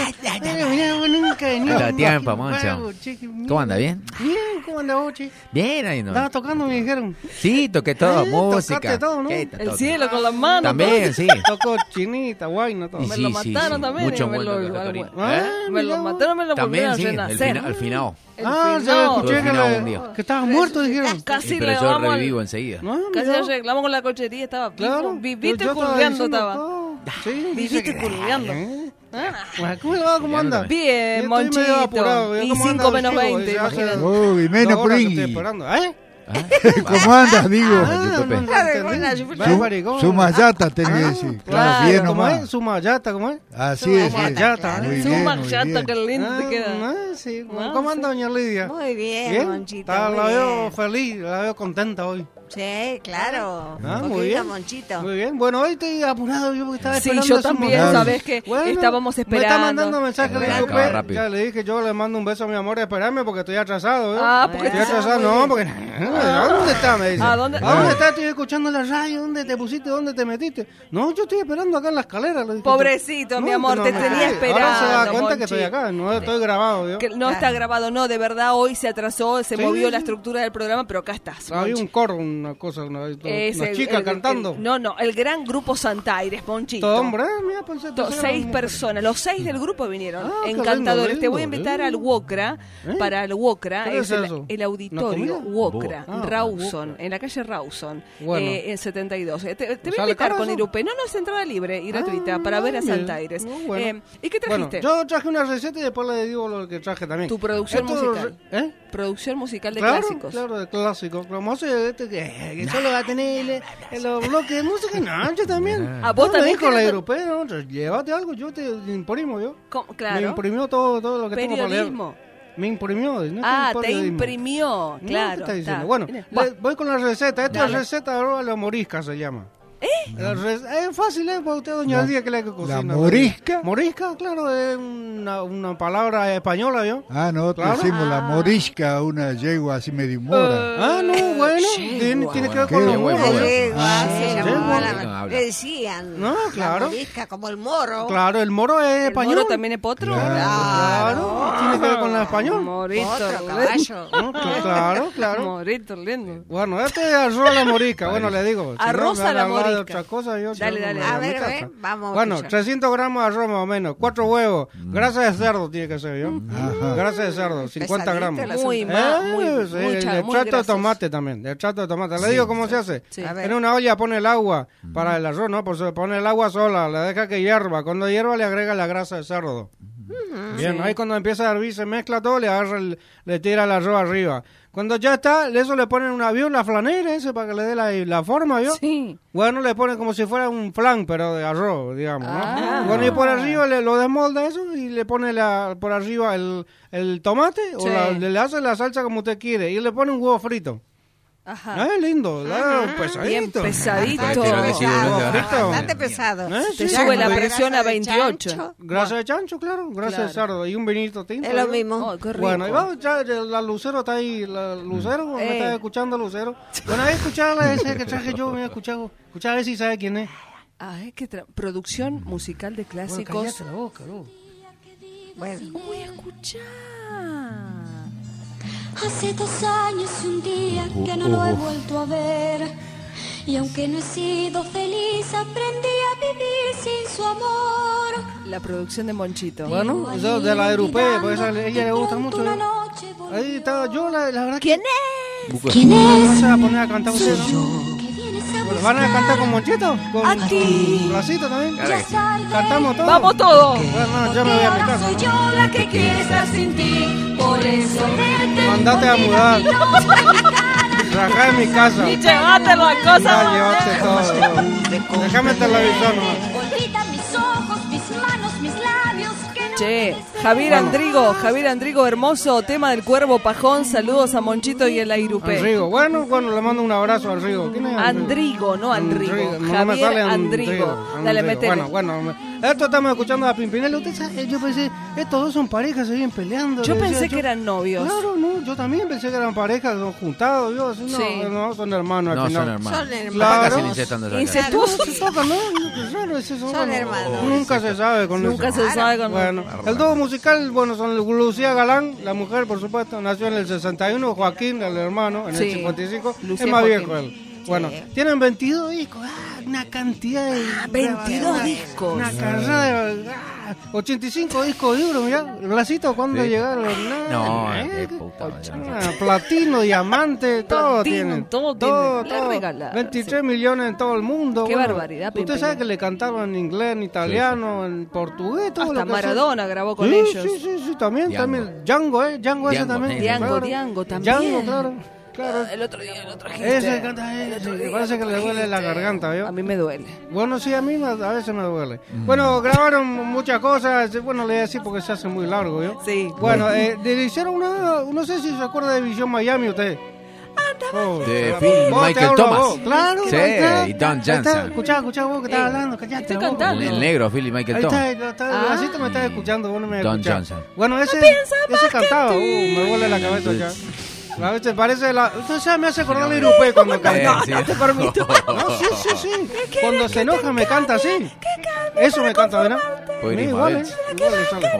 Tanto tiempo, Moncho. ¿Cómo anda? ¿Bien? Bien, ¿cómo anda vos, che? Bien, ahí no. Estaba tocando, me dijeron. Sí, toqué todo, Eh, música. tocaste todo, ¿no? ¿Qué? El Todo. cielo con las manos. También, todo. sí. Tocó chinita, guayna, todo. Y Me sí, lo sí, mataron sí. también. Mucho y me buen lo, toque, Torino. Ah, ¿Eh? Me lo mataron, me lo También, volvieron sí, a el renacer. fina- al final. El Ah, se final. escuché Al que, final le- un día. que estaba muerto, dijeron. Casi Sí, pero le yo vamos al- revivo enseguida. No, Casi mira. arreglamos con la cochería, estaba Claro. vivo. Viviste Yo- yo estaba curveando, diciendo estaba. todo. Sí, Viviste dice que- curveando. ¿Eh? Ah. Bueno, ¿cómo le va? ¿Cómo anda? Bien, Yo estoy medio apurado, Monchito. ¿eh? Y ¿Cómo cinco anda menos el chico? veinte, Ya hace imagínate. Uy, menos dos horas que estoy pringui. esperando. ¿Eh? ¿Cómo andas, digo? Ah, no, no entendí. Va, Su, maricón. su mayata tenía que Ah, decir. claro, Claro, bien ¿cómo nomás. es? Su mayata, ¿cómo es? Así es. Su sí. mayata. Muy Su bien, muy machata, bien. que lindo Ah, te queda. ah, sí. Ah, ¿Cómo sí. anda, doña Lidia? Muy bien, Monchito, Está- muy la veo bien. feliz, la veo contenta hoy. Sí, claro. Ah, Un muy poquito, bien. Monchito. Muy bien. Bueno, hoy estoy apurado yo porque estaba Sí, esperando yo hace un también, montón. sabes que estábamos Me esperando. está mandando mensajes de Esperando. Lupe. Rápido. Ya le dije, yo le mando un beso a mi amor, esperarme porque estoy atrasado. ¿eh? Ah, porque estoy está atrasado. muy No, bien. porque... ¿A dónde está? Me dice. ¿A dónde? ¿A dónde está? Estoy escuchando la radio. ¿Dónde te pusiste? ¿Dónde te metiste? No, yo estoy esperando acá en la escalera. le dije. Pobrecito, mi No, amor, que no te me- tenía esperando. Ahora se da cuenta que Monchi. estoy acá. No estoy grabado. ¿yo? Que no está grabado, no, de verdad hoy se atrasó, se Sí, movió sí. la estructura del programa, pero acá estás. Había Monchi. un coro, una cosa, una, Es una el- chica el- cantando. el- no, no, el gran grupo Santaires, Monchito. Todo hombre, eh, mira, pensé, To- pensé, seis era personas, los seis del grupo vinieron, Ah, qué encantadores. lindo, Te voy a lindo, invitar al lindo. Wokra, ¿Eh? para el Wokra, ¿Qué es es el, eso? el ¿Una auditorio comida? Wokra, Ah, Rawson, en la calle Rawson, Bueno. eh, en setenta y dos. Eh, Te, te voy a ¿Sale invitar caro con eso? Irupe. No, no, es entrada libre y gratuita para ver a mira. Santaires. No, bueno. Eh, ¿Y qué Bueno, trajiste? yo traje una receta y después le digo lo que traje también. Tu producción Esto- musical. ¿Eh? Producción musical de claro, clásicos. Claro, de clásicos. Como hace este que, que solo va a tener el- el- los bloques de música. No, yo también. ¿A vos no, también me dijo la querés- europea, ¿no? Llévate algo, yo te imprimo yo. ¿Cómo? Me Claro. imprimió todo, todo lo que tengo para leer. Periodismo. Me imprimió. No Ah, tengo te periodismo. imprimió, No, ¿qué claro. está diciendo? está. Bueno, Mira, le- voy con la receta. Esta Dale. es receta de la morisca se llama. ¿Eh? Es fácil, ¿eh? Para usted, doña Díaz, que le que cocina. ¿La morisca? Morisca, claro, es una, una palabra española, ¿yo? Ah, nosotros Claro. decimos la morisca, una yegua así medio mora. Ah, no, bueno, tiene, tiene que ver Qué con los bueno. moros. La ¿eh? yegua, Ah, se sí, llamaba yegua. la- le decían. No, claro. La morisca, como el moro. Claro, el moro es ¿El español. moro también es potro? Claro, tiene que ver con el español. Morito. Otro caballo. No, cl- Claro, claro. Morito, lindo. Bueno, este es arroz a la morisca, bueno, le digo. Si Arroz no, a me la van hablar de morisca. otra cosa, yo Dale, yo dale. me A voy ver, mi a ver, casa. vamos a Bueno, escuchar. trescientos gramos de arroz más o menos, cuatro huevos, grasa de cerdo tiene que ser, ¿yo? Grasa de cerdo, cincuenta gramos. Muy Eh, mal, muy, sí, mucha, el muy extracto de grasoso. tomate también, el extracto de tomate. Le Sí, digo cómo sí. se hace. Sí. A ver. En una olla pone el agua para el arroz, ¿no? Pues se pone el agua sola, le deja que hierva. Cuando hierva le agrega la grasa de cerdo. Bien, Sí. ahí cuando empieza a hervir se mezcla todo, le agarra el- le tira el arroz arriba. Cuando ya está, eso le ponen un avión, la flanera ese para que le dé la, la forma, ¿yo? Sí. Bueno, le ponen como si fuera un flan, pero de arroz, digamos, ¿no? Ah. Bueno, y por arriba le, lo desmolda eso y le pone la, por arriba el, el tomate o Sí. la- le hace la salsa como usted quiere y le pone un huevo frito. Ajá. Ah, es lindo, ah, pesadito. Bien pesadito. Bastante pesado. ¿Eh? Te Sí, sube la grasa presión a de veintiocho. chancho. Grasa de chancho, claro, grasa Claro. de cerdo y un vinito tinto. Es lo ¿no? mismo. Oh, qué rico. Bueno, y vamos, ya, ya, la Lucero está ahí, la Lucero, ¿me Eh. está escuchando Lucero? Bueno, ahí escucharla ese que traje yo, me he escuchado, escuchar a ver si sabe quién es. Ah, es que tra- producción musical de Bueno, clásicos. cállate la boca, ¿no? Bueno. ¿Cómo voy a escuchar? Hace dos años y un día que no lo he vuelto a ver. Y aunque no he sido feliz, aprendí a vivir sin su amor. La producción de Monchito. Bueno, eso de la europea, pues esa, a ella le gusta mucho. ¿eh? Ahí está, yo la, la verdad que... ¿Quién es? ¿Quién es? No se va a poner a cantar usted, ¿no? Bueno, ¿van a cantar con Monchito? ¿Con A ti. Placito también? Ya salgo ¿Cantamos todos? Vamos todos. Bueno, no, yo me voy a mi casa. Soy yo la que quiere estar sin ti. Por eso vete. Mandate a mudar. Rajá en mi casa. Y llévate la cosa. Ya llevaste todo. Déjame el televisor nomás. Olvida mis ojos, mis manos, mis labios. Que no Che, Javier Bueno. Andrigo, Javier Andrigo, hermoso tema del Cuervo Pajón. Saludos a Monchito y el Airupé. Al Rigo. Bueno, bueno, le mando un abrazo al Rigo. ¿Quién es Andrigo, no Andrigo. Andrigo, no me Javier sale Andrigo. Dale, Andrigo. métele. Bueno, bueno, me- esto estamos escuchando a Pimpinela. Usted sabe, yo pensé, estos dos son parejas, se vienen peleando. Yo le decía pensé que eran novios. Claro, no, yo también pensé que eran parejas, son juntados, yo, así, no, Sí. no, son hermanos al No, final. son hermanos. Son hermanos. Capaz que Claro. se le incestuando esa Incestuosos. No, se tocan, ¿no? Qué raro es eso, Son bueno. hermanos. Nunca se sabe con Nunca eso. se sabe con Bueno, el dúo musical, bueno, son Lucía Galán, la mujer, por supuesto, nació en el sesenta y uno, Joaquín, el hermano, en Sí. el cincuenta y cinco, Lucía es más Joaquín. viejo él. Bueno, tienen veintidós discos, ah, una cantidad de... veintidós una- discos. Una carrera de... ah, ochenta y cinco discos de oro, mirá, Blasito, ¿cuándo Sí. llegaron? No, eh, qué puta madre. Ah, platino, diamante, todo Platino, tienen. todo todo, tienen. Le regalaron, veintitrés millones en todo el mundo. Qué barbaridad, Usted Pimpinela. sabe que le cantaban en inglés, en italiano, en portugués, todo Hasta lo que Maradona sea. grabó con Sí, ellos. Sí, sí, sí, también, Django. también. Django, ¿eh? Django ese Django, también. sí. Diango, claro. Diango también. Django, claro. claro. El otro día lo trajiste. Ese canta, ese, día parece que lo le duele la trajiste. garganta, ¿vio? A mí me duele. Bueno, sí, a mí me- a veces me duele. Bueno, grabaron muchas cosas. Bueno, le voy a decir porque se hace muy largo, ¿yo? Sí. Bueno, eh, le hicieron una... No sé si se acuerda de Visión Miami usted. Oh, De vos Phil te Michael hablo Thomas. vos. Claro, Sí, ahí está. y Don Ahí está. Johnson. Escuchá, escuchá vos que estás hablando, callate. Estoy la boca. cantando. El negro, Phil y Michael Ahí Thomas. está, está, Ah. Blasito me está escuchando, vos no me Don escuchás. Johnson. Bueno, ese, piensa ese más que cantaba, tú. uh, me vuelve la cabeza ya. A veces parece la... Usted sabe, me hace acordar a Irupé cuando canta. Eh, sí. Te permito. No, sí, sí, sí. Cuando se enoja me canta así. Eso me canta, ¿verdad? Puede ir Sí, igual, Mabel. ¿eh? Igual le sale.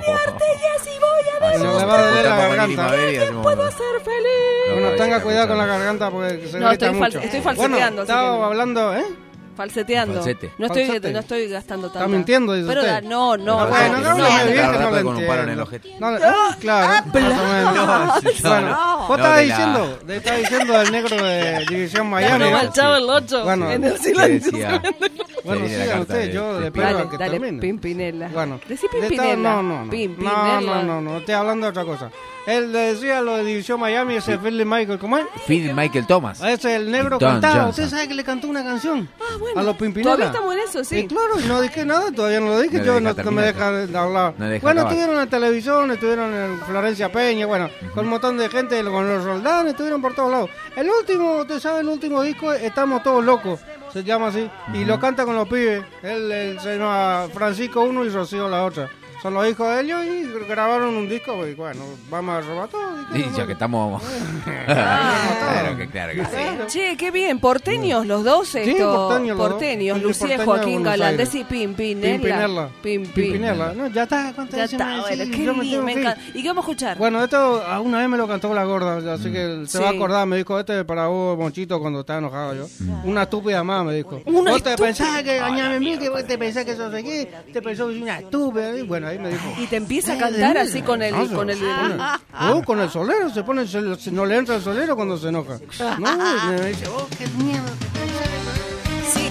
Hacemos le va a doler la juntamos con garganta. Lili Mabel y hacemos- Ser feliz. Bueno, Lo tenga vais cuidado con la escuchando. garganta porque se No, grita estoy fal- mucho. estoy falseteando, Bueno, así estaba que- hablando, ¿eh? Falseteando. Falsete. No estoy, Falsete. no estoy gastando tanto. Está mintiendo, dice Pero usted. da- no, no. Ah, bueno, no, no, no, no, no. me bien que no Cada lo con un palo en el entiendo. ojete. No, ah, claro, más o menos. No, Bueno, no. vos No, estabas de la- diciendo, te estaba diciendo el negro de División Miami, No, ¿no? al Chavo el ocho. Bueno, en el ¿Qué silencio. decía? Bueno, Leí la sigan carta ustedes, de- yo de le Pino. pido Dale, que dale, termine. Pimpinela. Bueno, Decí de esta- Pimpinela. no, no, no. Pimpinela. No, no, no, no, estoy hablando de otra cosa. Él le decía lo de División Miami, ese Philly Michael, ¿cómo es? Phil Michael Thomas. Ese el negro Don cantaba. Johnson. Usted sabe que le cantó una canción Ah, bueno. a los Pimpinela. Todavía estamos en eso, sí. Y claro, y no dije nada, todavía no lo dije, No yo le no, deja no me terminar. deja de hablar. No le deja Bueno, acabar. estuvieron en televisión, estuvieron en Florencia Peña, bueno, con un montón de gente, con los Roldán, estuvieron por todos lados. El último, usted sabe, el último disco, Estamos Todos Locos. se llama así, y lo canta con los pibes. Él, él se llama Francisco uno y Rocío la otra. Son los hijos de ellos y grabaron un disco y bueno, vamos a robar todo. Y ya que estamos... claro que, claro que sí. Che, qué bien, porteños los dos esto. Sí, porteños los porteños, dos. Lucía y Porteño de Joaquín Buenos Galán, Aires. decí Pimpinela. Pimpinela. Pimpin. Pimpinela. No, ya está. Ya está, bueno, qué lindo, me encanta. ¿Y qué vamos a escuchar? Bueno, esto a una vez me lo cantó la gorda, así que se Sí. va a acordar. Me dijo, este es para vos, Monchito, cuando estaba enojado yo. Una estúpida más, me dijo. Una vos te estúpida. pensás que engañame a mí, que vos te pensás que sos aquí, te pensó que soy una estúpida. Y bueno, ahí me dijo. Y te empieza a cantar así con el... No, se- con el se pone- oh, con el solero, se pone, se- se- no le entra el solero cuando se enoja. No, y me dice, oh, qué miedo. Sí.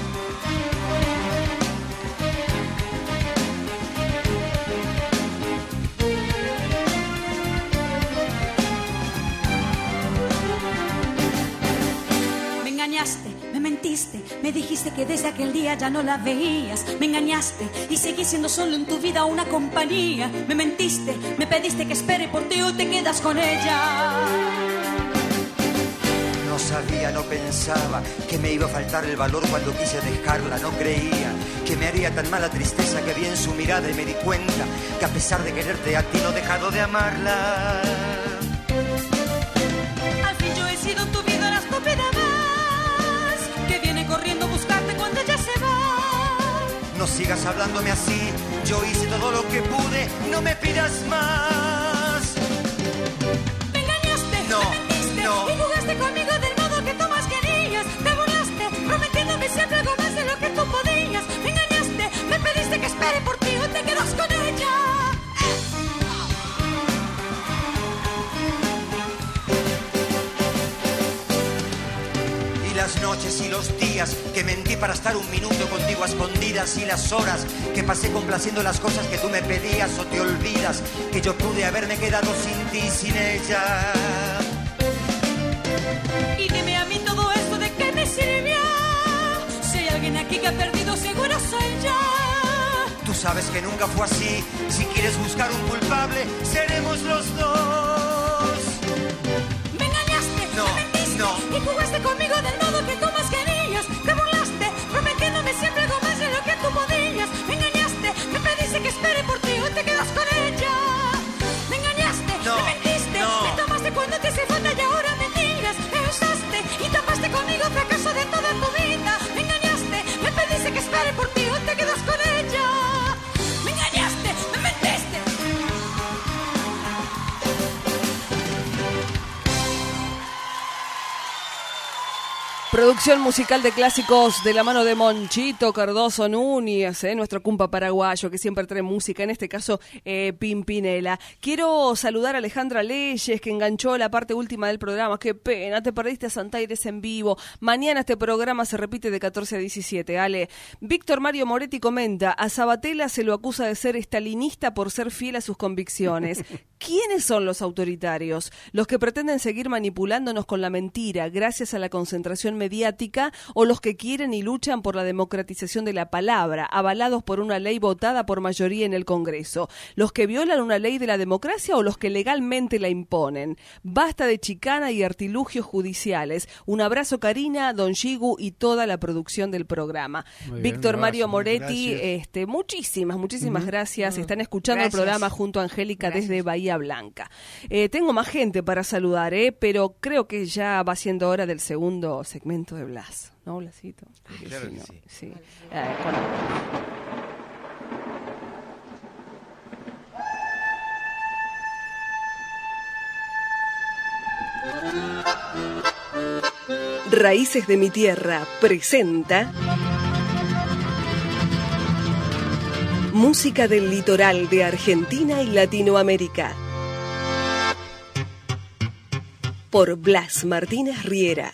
Me engañaste, me mentiste, me dijiste que desde aquel día ya no la veías. Me engañaste y seguí siendo solo en tu vida una compañía. Me mentiste, me pediste que espere por ti o te quedas con ella. No sabía, no pensaba que me iba a faltar el valor cuando quise dejarla. No creía que me haría tan mala tristeza que vi en su mirada y me di cuenta que a pesar de quererte a ti no he dejado de amarla. Al fin yo he sido en tu vida la estúpida más que viene corriendo a buscarte cuando ella se va. No sigas hablándome así, yo hice todo lo que pude, no me pidas más. Me engañaste, No, me mentiste no. y jugaste conmigo del modo que tú más querías. Te burlaste, prometiéndome siempre algo más de lo que tú podías. Me engañaste, me pediste que espere por ti o te quedas con ella. Y las noches y los días que mentí para estar un minuto contigo a escondidas, y las horas que pasé complaciendo las cosas que tú me pedías, o te olvidas que yo pude haberme quedado sin ti, sin ella. Y dime a mí todo esto de qué me sirvió. Si hay alguien aquí que ha perdido, seguro soy yo. Tú sabes que nunca fue así, si quieres buscar un culpable, seremos los dos. Me engañaste, No, me mentiste no. y jugaste conmigo del modo que tú más querías. Te burlaste, prometiéndome siempre algo más de lo que tú podías. Me engañaste, me pediste que espere por ti o te quedas con ella. Me engañaste, No, me mentiste, no. me tomaste cuando te hice falta y ahora me tiras. Me usaste y tapaste conmigo el fracaso de toda tu vida. Me engañaste, me pediste que espere por ti o te quedas con ella. Me engañaste, me mentiste. Producción musical de clásicos de la mano de Monchito Cardoso Núñez, ¿eh? Nuestro cumpa paraguayo que siempre trae música, en este caso eh, Pimpinela. Quiero saludar a Alejandra Leyes, que enganchó la parte última del programa. Qué pena, te perdiste a Santaires en vivo. Mañana este programa se repite de catorce a diecisiete, Ale. Víctor Mario Moretti comenta, a Sabatella se lo acusa de ser estalinista por ser fiel a sus convicciones. ¿Quiénes son los autoritarios? Los que pretenden seguir manipulándonos con la mentira gracias a la concentración mediática, o los que quieren y luchan por la democratización de la palabra, avalados por una ley votada por mayoría en el Congreso. Los que violan una ley de la democracia o los que legalmente la imponen. Basta de chicana y artilugios judiciales. Un abrazo, Karina, Don Shigu y toda la producción del programa. Muy bien, Víctor un Mario abrazo, Moretti, gracias. este, muchísimas, muchísimas Ujú. gracias. Están escuchando Gracias. el programa junto a Angélica Gracias. desde Bahía Blanca. Eh, tengo más gente para saludar, eh, pero creo que ya va siendo hora del segundo segmento de Blas. ¿No, Blasito? Porque Claro si que no, sí. sí. Eh, con- Raíces de mi tierra presenta música del litoral de Argentina y Latinoamérica por Blas Martínez Riera.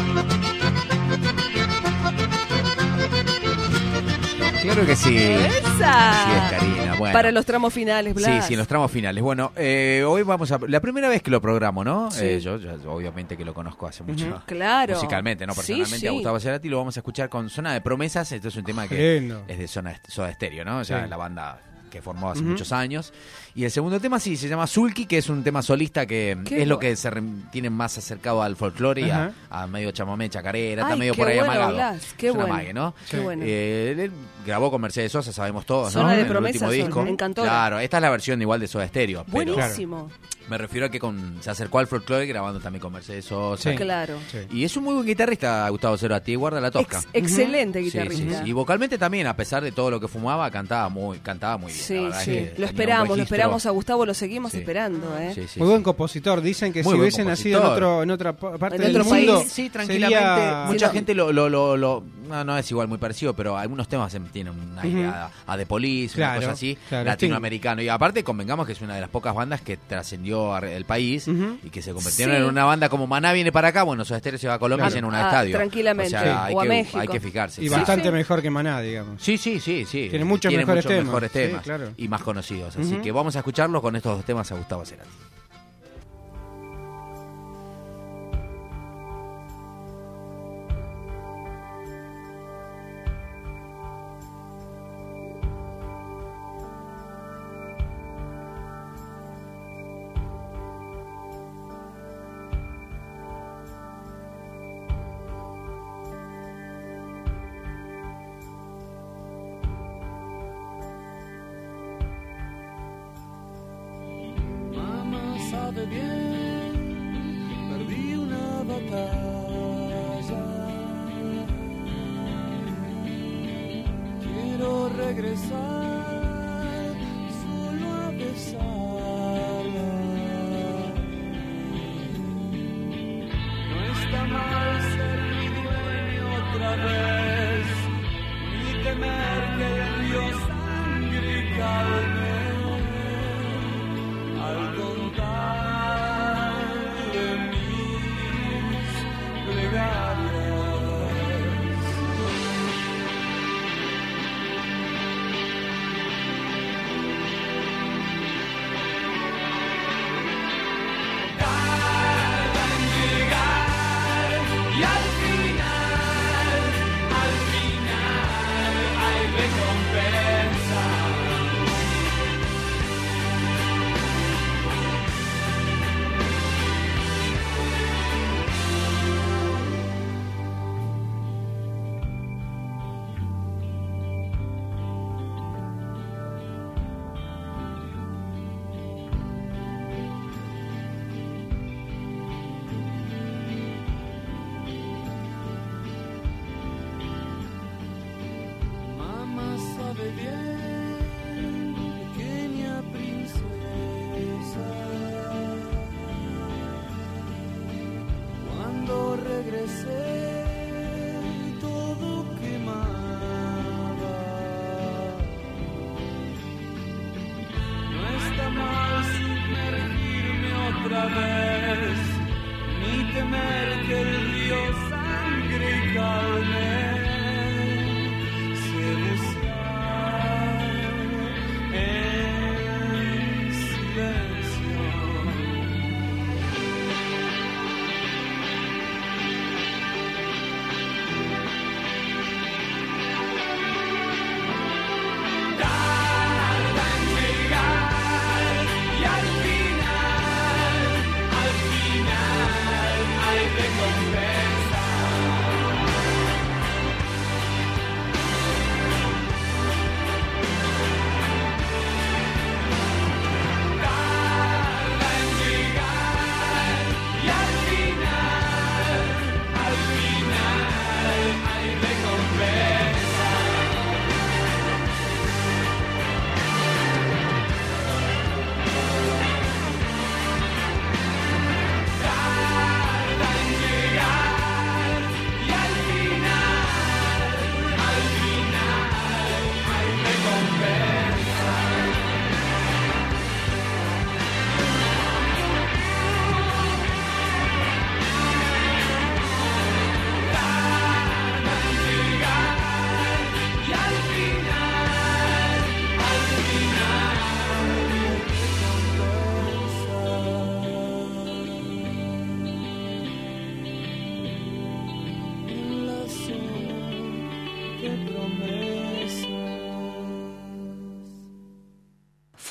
Claro que sí. ¡Esa! Así es, Karina. Bueno. Para los tramos finales, Blas. Sí, sí, en los tramos finales. Bueno, eh, hoy vamos a... La primera vez que lo programo, ¿no? Sí. Eh, yo, yo obviamente que lo conozco hace mucho. Ujú, claro. Musicalmente, ¿no? Sí, Personalmente sí. a Gustavo Cerati lo vamos a escuchar con Zona de Promesas. Esto es un tema que Lindo. es de Zona, Soda Stereo, ¿no? O sea, Sí. la banda que formó hace Ujú. muchos años. Y el segundo tema sí, se llama Sulky, que es un tema solista que Qué es lo bueno. que se re- tiene más acercado al folclore y a, Ajá. a medio chamamé, chacarera, Ay, está medio qué por ahí bueno, amagado. Blas, qué es una bueno. mague, ¿no? Qué bueno. Eh, él grabó con Mercedes Sosa, sabemos todos, Zona ¿no? de En el Promesas, último disco. me encantó. Claro, esta es la versión igual de Soda Stereo. pero- Buenísimo. Me refiero a que con, se acercó al folclore grabando también con Mercedes Sosa. Sí. Claro. Sí. Y es un muy buen guitarrista, Gustavo Cerati, guarda la tosca. Ex- excelente Sí, guitarrista. sí, sí. Y vocalmente también, a pesar de todo lo que fumaba, cantaba muy, cantaba muy bien. la Sí, verdad es sí. que Lo tenía un esperamos, lo registro. esperamos a Gustavo, lo seguimos Sí. esperando, ¿eh? Sí, sí, Muy sí. buen compositor. Dicen que Muy si buen hubiese nacido en compositor. otro en otra pa- parte En del otro mundo, país. Sí, tranquilamente. sería- Mucha Sí, no. gente lo, lo, lo, lo- no, no es igual, muy parecido, pero algunos temas se- tienen un aire Ujú. a, a The Police, Claro, una cosa así, claro, latinoamericano. Y aparte, convengamos que es una de las pocas bandas que trascendió a- el país Ujú. y que se convirtieron Sí. en una banda como Maná viene para acá, bueno, Soda Stereo se va a Colombia y Claro. llena un Ah, estadio. tranquilamente. O sea, Sí. hay, O a que, México. hay que fijarse. Y Sí. bastante Sí. mejor que Maná, digamos. Sí, sí, sí, sí. Tiene muchos mejores muchos temas. mejores Sí, temas claro. y más conocidos. Así Ujú. que vamos a escucharlos con estos dos temas a Gustavo Cerati. Mamá sabe bien, perdí una batalla. Quiero regresar solo a besarla. No está mal ser mi dueño otra vez, ni temer que el río sangre calme. Al contar de mis plegarias, tarda en llegar y al final, al final hay recompensa. Mamá sabe bien, pequeña princesa, cuando regresé todo quemaba. No está mal sumergirme otra vez, ni temer que el río sangre calme. Sé bucear en silencio. Tarda en llegar y al final, al final hay recompensa. Tarda en llegar y al final, al final hay recompensa. Tarda en llegar y al final, al final hay recompensa. Tarda en llegar y al final, al final hay recompensa. En la zona de promesas.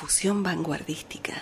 Fusión vanguardística.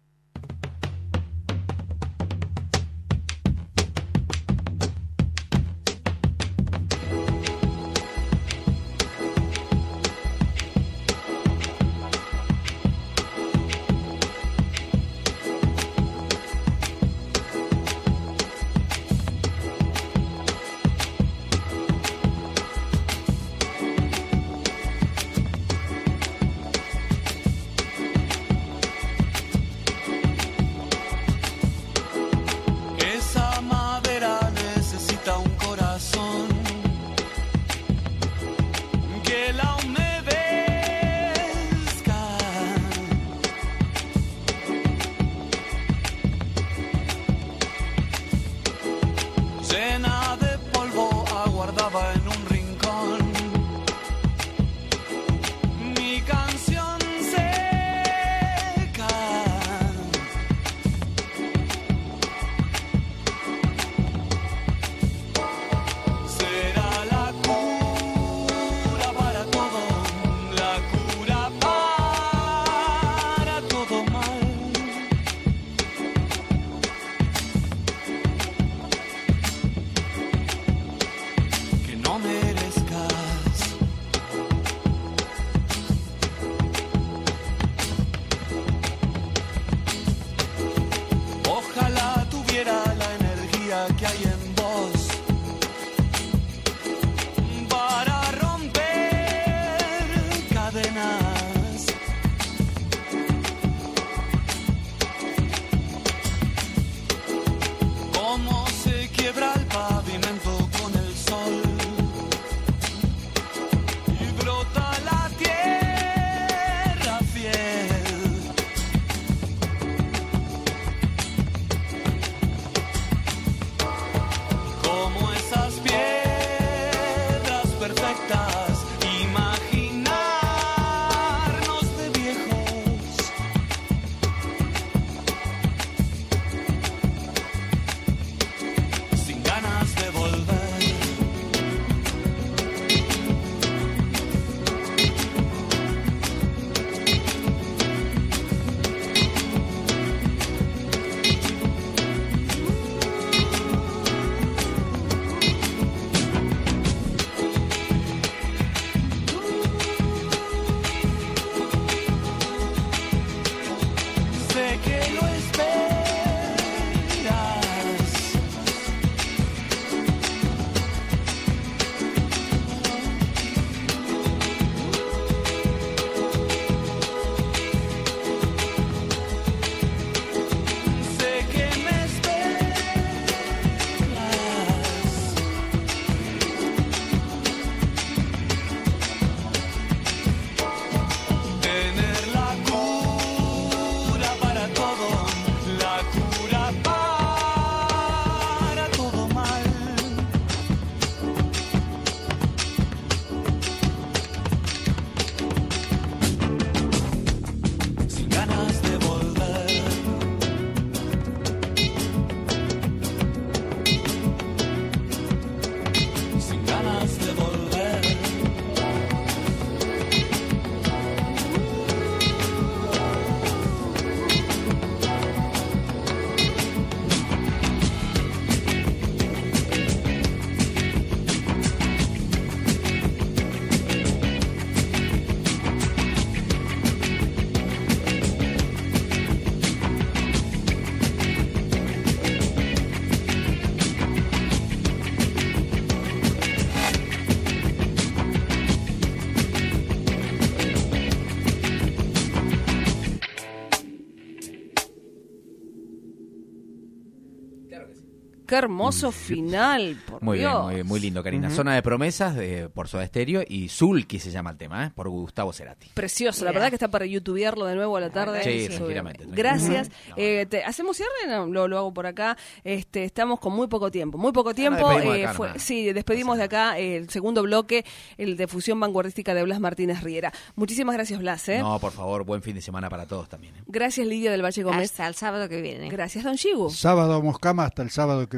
Qué hermoso final, por Muy Dios. bien, muy, bien, muy lindo, Karina. Uh-huh. Zona de Promesas de, por Soda Stereo y Zulki se llama el tema, ¿eh? Por Gustavo Cerati. Precioso, Mira. La verdad que está para youtubearlo de nuevo a la tarde. Sí, sí. tranquilamente. Gracias. Uh-huh. eh, te, ¿Hacemos cierre? No, lo, lo hago por acá. Este, estamos con muy poco tiempo. Muy poco tiempo. Ah, no, eh, acá, fue, no. Sí, despedimos de acá eh, el segundo bloque, el de Fusión Vanguardística de Blas Martínez Riera. Muchísimas gracias, Blas. ¿eh? No, por favor, buen fin de semana para todos también. ¿eh? Gracias, Lidia del Valle Gómez. Hasta el sábado que viene. Gracias, Don Chigu. Sábado Moscama hasta el sábado que viene.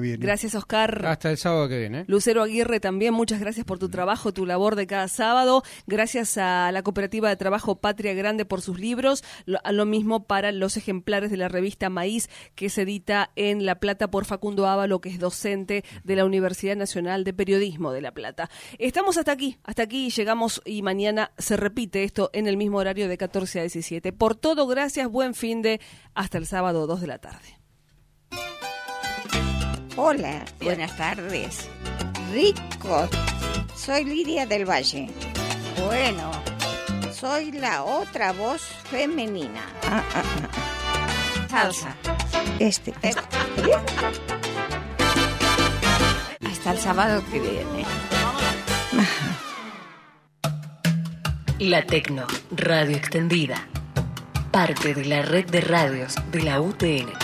viene. Gracias, Oscar. Hasta el sábado que viene. Lucero Aguirre, también muchas gracias por tu trabajo, tu labor de cada sábado. Gracias a la Cooperativa de Trabajo Patria Grande por sus libros. Lo, a lo mismo para los ejemplares de la revista Maíz, que se edita en La Plata por Facundo Ávalo, que es docente de la Universidad Nacional de Periodismo de La Plata. Estamos hasta aquí, hasta aquí llegamos y mañana se repite esto en el mismo horario de catorce a diecisiete. Por todo, gracias, buen fin de hasta el sábado dos de la tarde. Hola, buenas tardes. Ricos. Soy Lidia del Valle. Bueno, soy la otra voz femenina. Ah, ah, ah. Salsa. Este, este. Hasta el sábado que viene. La Tecno, radio extendida. Parte de la red de radios de la U T N.